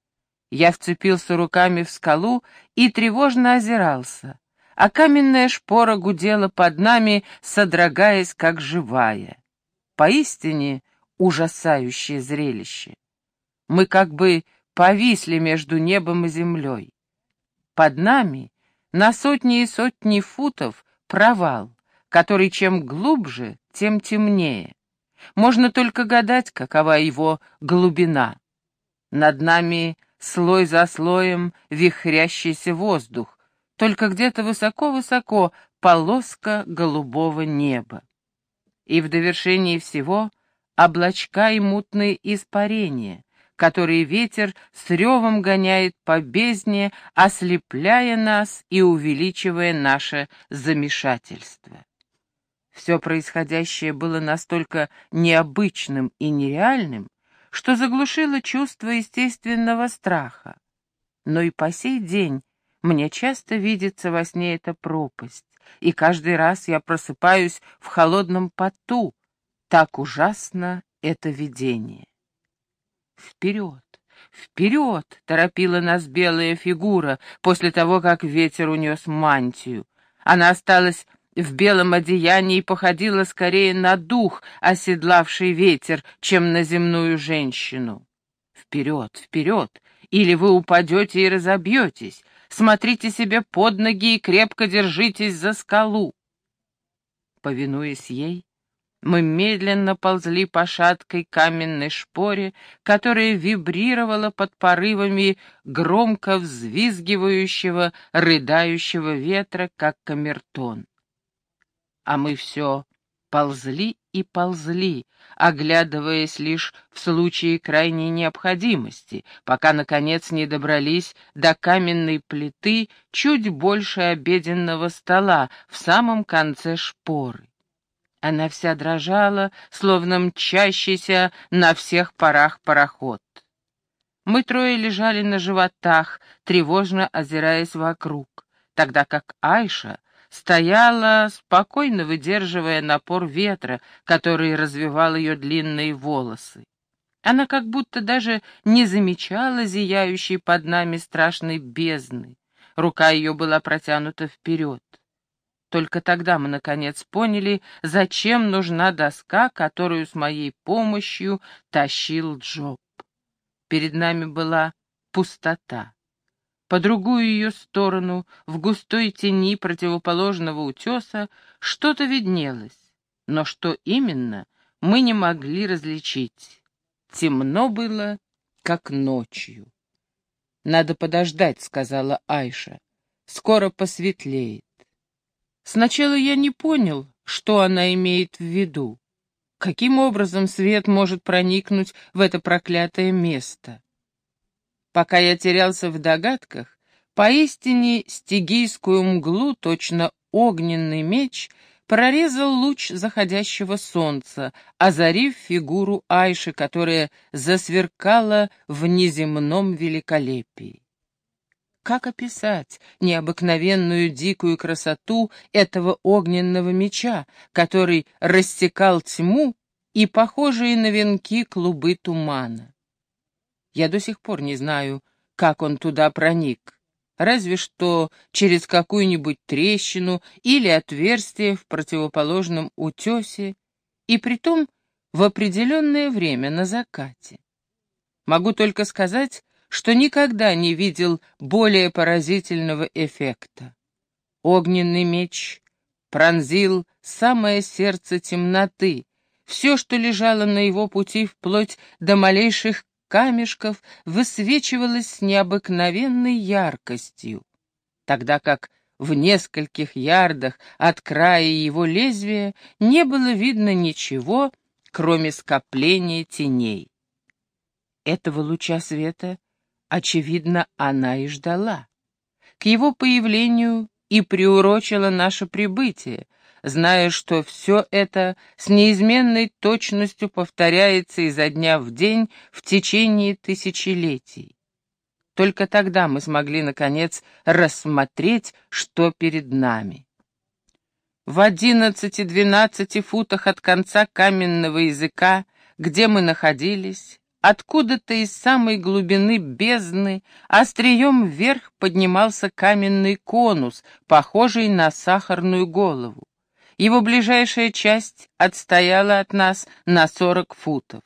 Я вцепился руками в скалу и тревожно озирался, а каменная шпора гудела под нами, содрогаясь, как живая. Поистине ужасающее зрелище. Мы как бы повисли между небом и землей. Под нами на сотни и сотни футов провал, который чем глубже, тем темнее. Можно только гадать, какова его глубина. Над нами слой за слоем вихрящийся воздух, только где-то высоко-высоко полоска голубого неба. И в довершении всего облачка и мутные испарения, которые ветер с ревом гоняет по бездне, ослепляя нас и увеличивая наше замешательство. Все происходящее было настолько необычным и нереальным, что заглушило чувство естественного страха. Но и по сей день мне часто видится во сне эта пропасть, и каждый раз я просыпаюсь в холодном поту. Так ужасно это видение. «Вперед! Вперед!» — торопила нас белая фигура после того, как ветер унес мантию. Она осталась в белом одеянии и походила скорее на дух, оседлавший ветер, чем на земную женщину. «Вперед! Вперед! Или вы упадете и разобьетесь! Смотрите себе под ноги и крепко держитесь за скалу!» Повинуясь ей, мы медленно ползли по шаткой каменной шпоре, которая вибрировала под порывами громко взвизгивающего, рыдающего ветра, как камертон. А мы все ползли и ползли, оглядываясь лишь в случае крайней необходимости, пока, наконец, не добрались до каменной плиты чуть больше обеденного стола в самом конце шпоры. Она вся дрожала, словно мчащийся на всех парах пароход. Мы трое лежали на животах, тревожно озираясь вокруг, тогда как Айша стояла, спокойно выдерживая напор ветра, который развивал ее длинные волосы. Она как будто даже не замечала зияющей под нами страшной бездны. Рука ее была протянута вперед. Только тогда мы, наконец, поняли, зачем нужна доска, которую с моей помощью тащил Джоб. Перед нами была пустота. По другую ее сторону, в густой тени противоположного утеса, что-то виднелось, но что именно, мы не могли различить. Темно было, как ночью. «Надо подождать», — сказала Айша. «Скоро посветлеет». Сначала я не понял, что она имеет в виду. Каким образом свет может проникнуть в это проклятое место? Пока я терялся в догадках, поистине стигийскую мглу, точно огненный меч, прорезал луч заходящего солнца, озарив фигуру Айши, которая засверкала в неземном великолепии. Как описать необыкновенную дикую красоту этого огненного меча, который рассекал тьму и похожие на венки клубы тумана? Я до сих пор не знаю, как он туда проник, разве что через какую-нибудь трещину или отверстие в противоположном утесе, и притом в определенное время на закате. Могу только сказать, что никогда не видел более поразительного эффекта. Огненный меч пронзил самое сердце темноты, все, что лежало на его пути вплоть до малейших камешков, высвечивалось с необыкновенной яркостью, тогда как в нескольких ярдах от края его лезвия не было видно ничего, кроме скопления теней. Этого луча света, очевидно, она и ждала. К его появлению и приурочила наше прибытие, зная, что все это с неизменной точностью повторяется изо дня в день в течение тысячелетий. Только тогда мы смогли, наконец, рассмотреть, что перед нами. В одиннадцати-двенадцати футах от конца каменного языка, где мы находились, откуда-то из самой глубины бездны острием вверх поднимался каменный конус, похожий на сахарную голову. Его ближайшая часть отстояла от нас на сорок футов.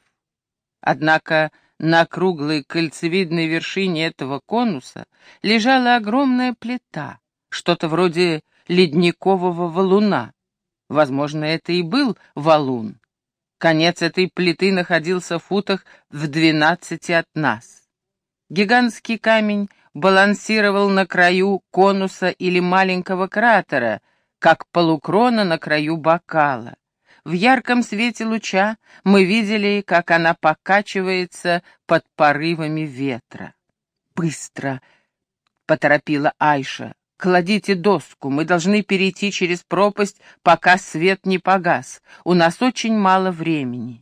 Однако на круглой кольцевидной вершине этого конуса лежала огромная плита, что-то вроде ледникового валуна. Возможно, это и был валун. Конец этой плиты находился в футах в двенадцати от нас. Гигантский камень балансировал на краю конуса или маленького кратера, как полукрона на краю бокала. В ярком свете луча мы видели, как она покачивается под порывами ветра. «Быстро!» — поторопила Айша. «Кладите доску, мы должны перейти через пропасть, пока свет не погас. У нас очень мало времени».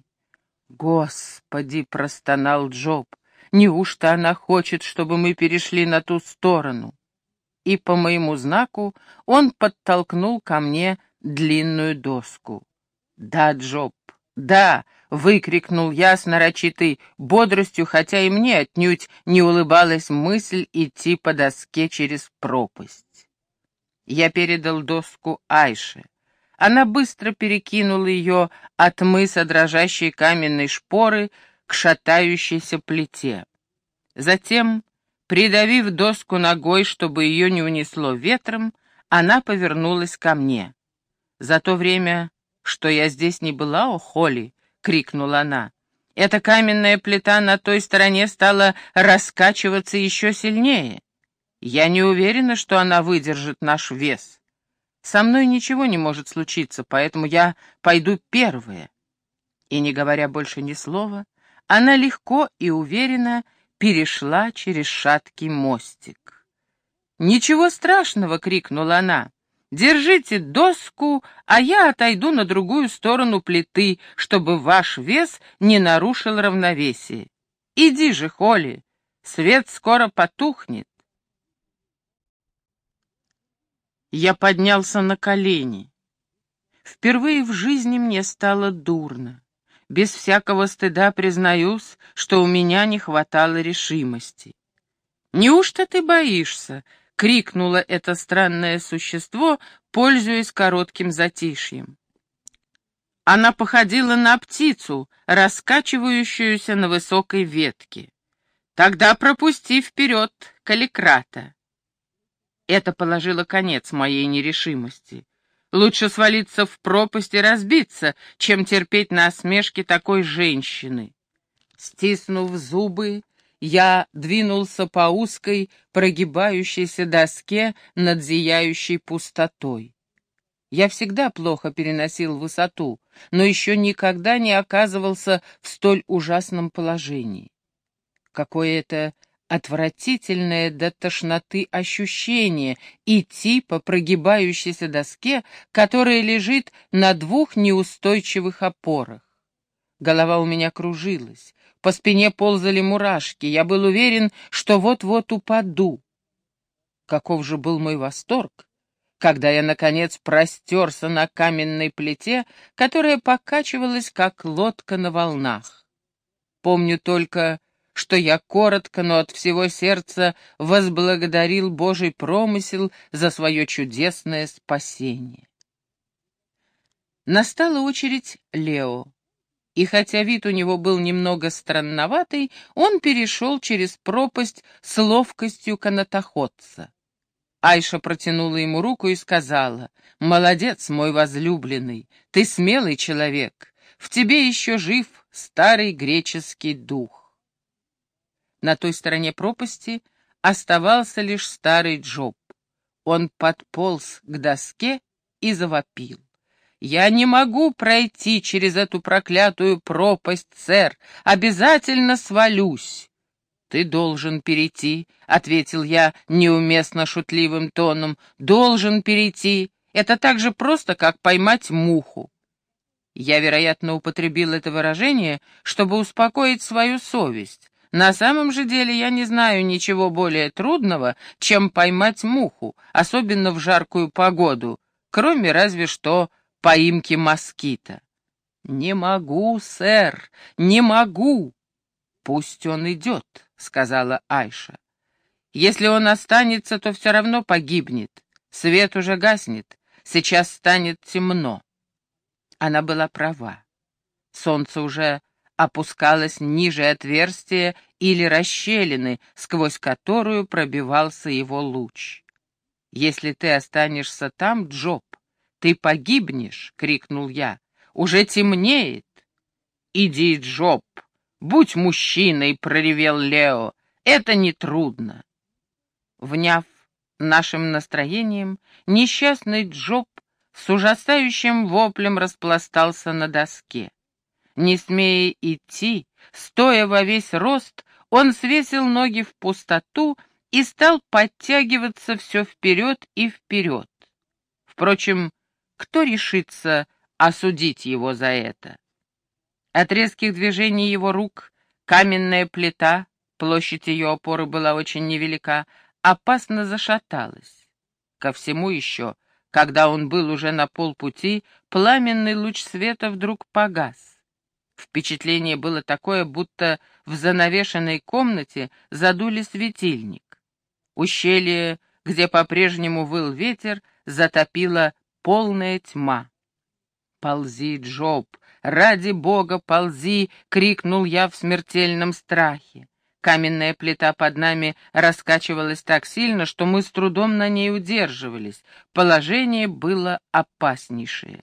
«Господи!» — простонал Джоб. «Неужто она хочет, чтобы мы перешли на ту сторону?» И по моему знаку он подтолкнул ко мне длинную доску. «Да, Джоб, да!» — выкрикнул я с нарочитой бодростью, хотя и мне отнюдь не улыбалась мысль идти по доске через пропасть. Я передал доску Айше. Она быстро перекинула ее от мыса дрожащей каменной шпоры к шатающейся плите. Затем, придавив доску ногой, чтобы ее не унесло ветром, она повернулась ко мне. «За то время, что я здесь не была, о, Холли!» — крикнула она. «Эта каменная плита на той стороне стала раскачиваться еще сильнее. Я не уверена, что она выдержит наш вес. Со мной ничего не может случиться, поэтому я пойду первая». И, не говоря больше ни слова, она легко и уверенно перешла через шаткий мостик. «Ничего страшного!» — крикнула она. «Держите доску, а я отойду на другую сторону плиты, чтобы ваш вес не нарушил равновесие. Иди же, Холли, свет скоро потухнет». Я поднялся на колени. Впервые в жизни мне стало дурно. Без всякого стыда признаюсь, что у меня не хватало решимости. «Неужто ты боишься?» — крикнуло это странное существо, пользуясь коротким затишьем. Она походила на птицу, раскачивающуюся на высокой ветке. «Тогда пропусти вперед Каликрата». Это положило конец моей нерешимости. Лучше свалиться в пропасть и разбиться, чем терпеть насмешки такой женщины. Стиснув зубы, я двинулся по узкой, прогибающейся доске над зияющей пустотой. Я всегда плохо переносил высоту, но еще никогда не оказывался в столь ужасном положении. Какое-то отвратительное до тошноты ощущение идти по прогибающейся доске, которая лежит на двух неустойчивых опорах. Голова у меня кружилась, по спине ползали мурашки, я был уверен, что вот-вот упаду. Каков же был мой восторг, когда я, наконец, простерся на каменной плите, которая покачивалась, как лодка на волнах. Помню только, что я коротко, но от всего сердца возблагодарил Божий промысел за свое чудесное спасение. Настала очередь Лео, и хотя вид у него был немного странноватый, он перешел через пропасть с ловкостью канатоходца. Айша протянула ему руку и сказала: «Молодец, мой возлюбленный, ты смелый человек, в тебе еще жив старый греческий дух». На той стороне пропасти оставался лишь старый Джоб. Он подполз к доске и завопил. «Я не могу пройти через эту проклятую пропасть, сэр. Обязательно свалюсь». «Ты должен перейти», — ответил я неуместно шутливым тоном. «Должен перейти. Это так же просто, как поймать муху». Я, вероятно, употребил это выражение, чтобы успокоить свою совесть. На самом же деле я не знаю ничего более трудного, чем поймать муху, особенно в жаркую погоду, кроме разве что поимки москита. «Не могу, сэр, не могу!» «Пусть он идет», — сказала Айша. «Если он останется, то все равно погибнет. Свет уже гаснет, сейчас станет темно». Она была права. Солнце уже опускалось ниже отверстия или расщелины, сквозь которую пробивался его луч. «Если ты останешься там, Джоб, ты погибнешь!» — крикнул я. «Уже темнеет!» «Иди, Джоб, будь мужчиной!» — проревел Лео. «Это нетрудно!» Вняв нашим настроением, несчастный Джоб с ужасающим воплем распластался на доске. Не смея идти, стоя во весь рост, он свесил ноги в пустоту и стал подтягиваться все вперед и вперед. Впрочем, кто решится осудить его за это? От резких движений его рук каменная плита, площадь ее опоры была очень невелика, опасно зашаталась. Ко всему еще, когда он был уже на полпути, пламенный луч света вдруг погас. Впечатление было такое, будто в занавешенной комнате задули светильник. Ущелье, где по-прежнему выл ветер, затопила полная тьма. «Ползи, Джоб, ради бога, ползи!» — крикнул я в смертельном страхе. Каменная плита под нами раскачивалась так сильно, что мы с трудом на ней удерживались. Положение было опаснейшее.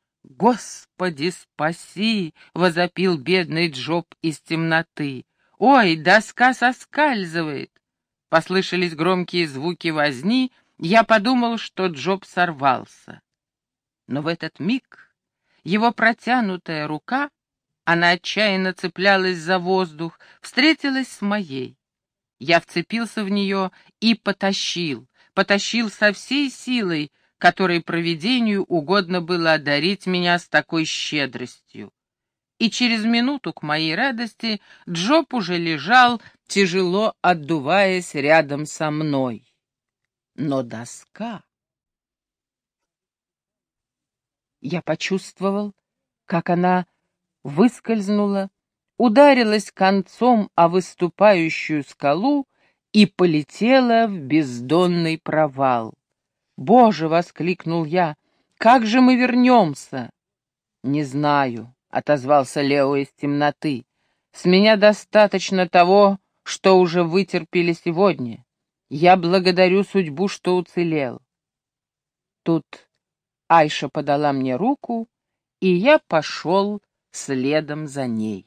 «Господи, спаси!» — возопил бедный Джоб из темноты. «Ой, доска соскальзывает!» Послышались громкие звуки возни, я подумал, что Джоб сорвался. Но в этот миг его протянутая рука, она отчаянно цеплялась за воздух, встретилась с моей. Я вцепился в нее и потащил, потащил со всей силой, которой провидению угодно было одарить меня с такой щедростью. И через минуту, к моей радости, Джоб уже лежал, тяжело отдуваясь рядом со мной. Но доска... Я почувствовал, как она выскользнула, ударилась концом о выступающую скалу и полетела в бездонный провал. «Боже!» — воскликнул я. «Как же мы вернемся?» «Не знаю», — отозвался Лео из темноты. «С меня достаточно того, что уже вытерпели сегодня. Я благодарю судьбу, что уцелел». Тут Айша подала мне руку, и я пошел следом за ней.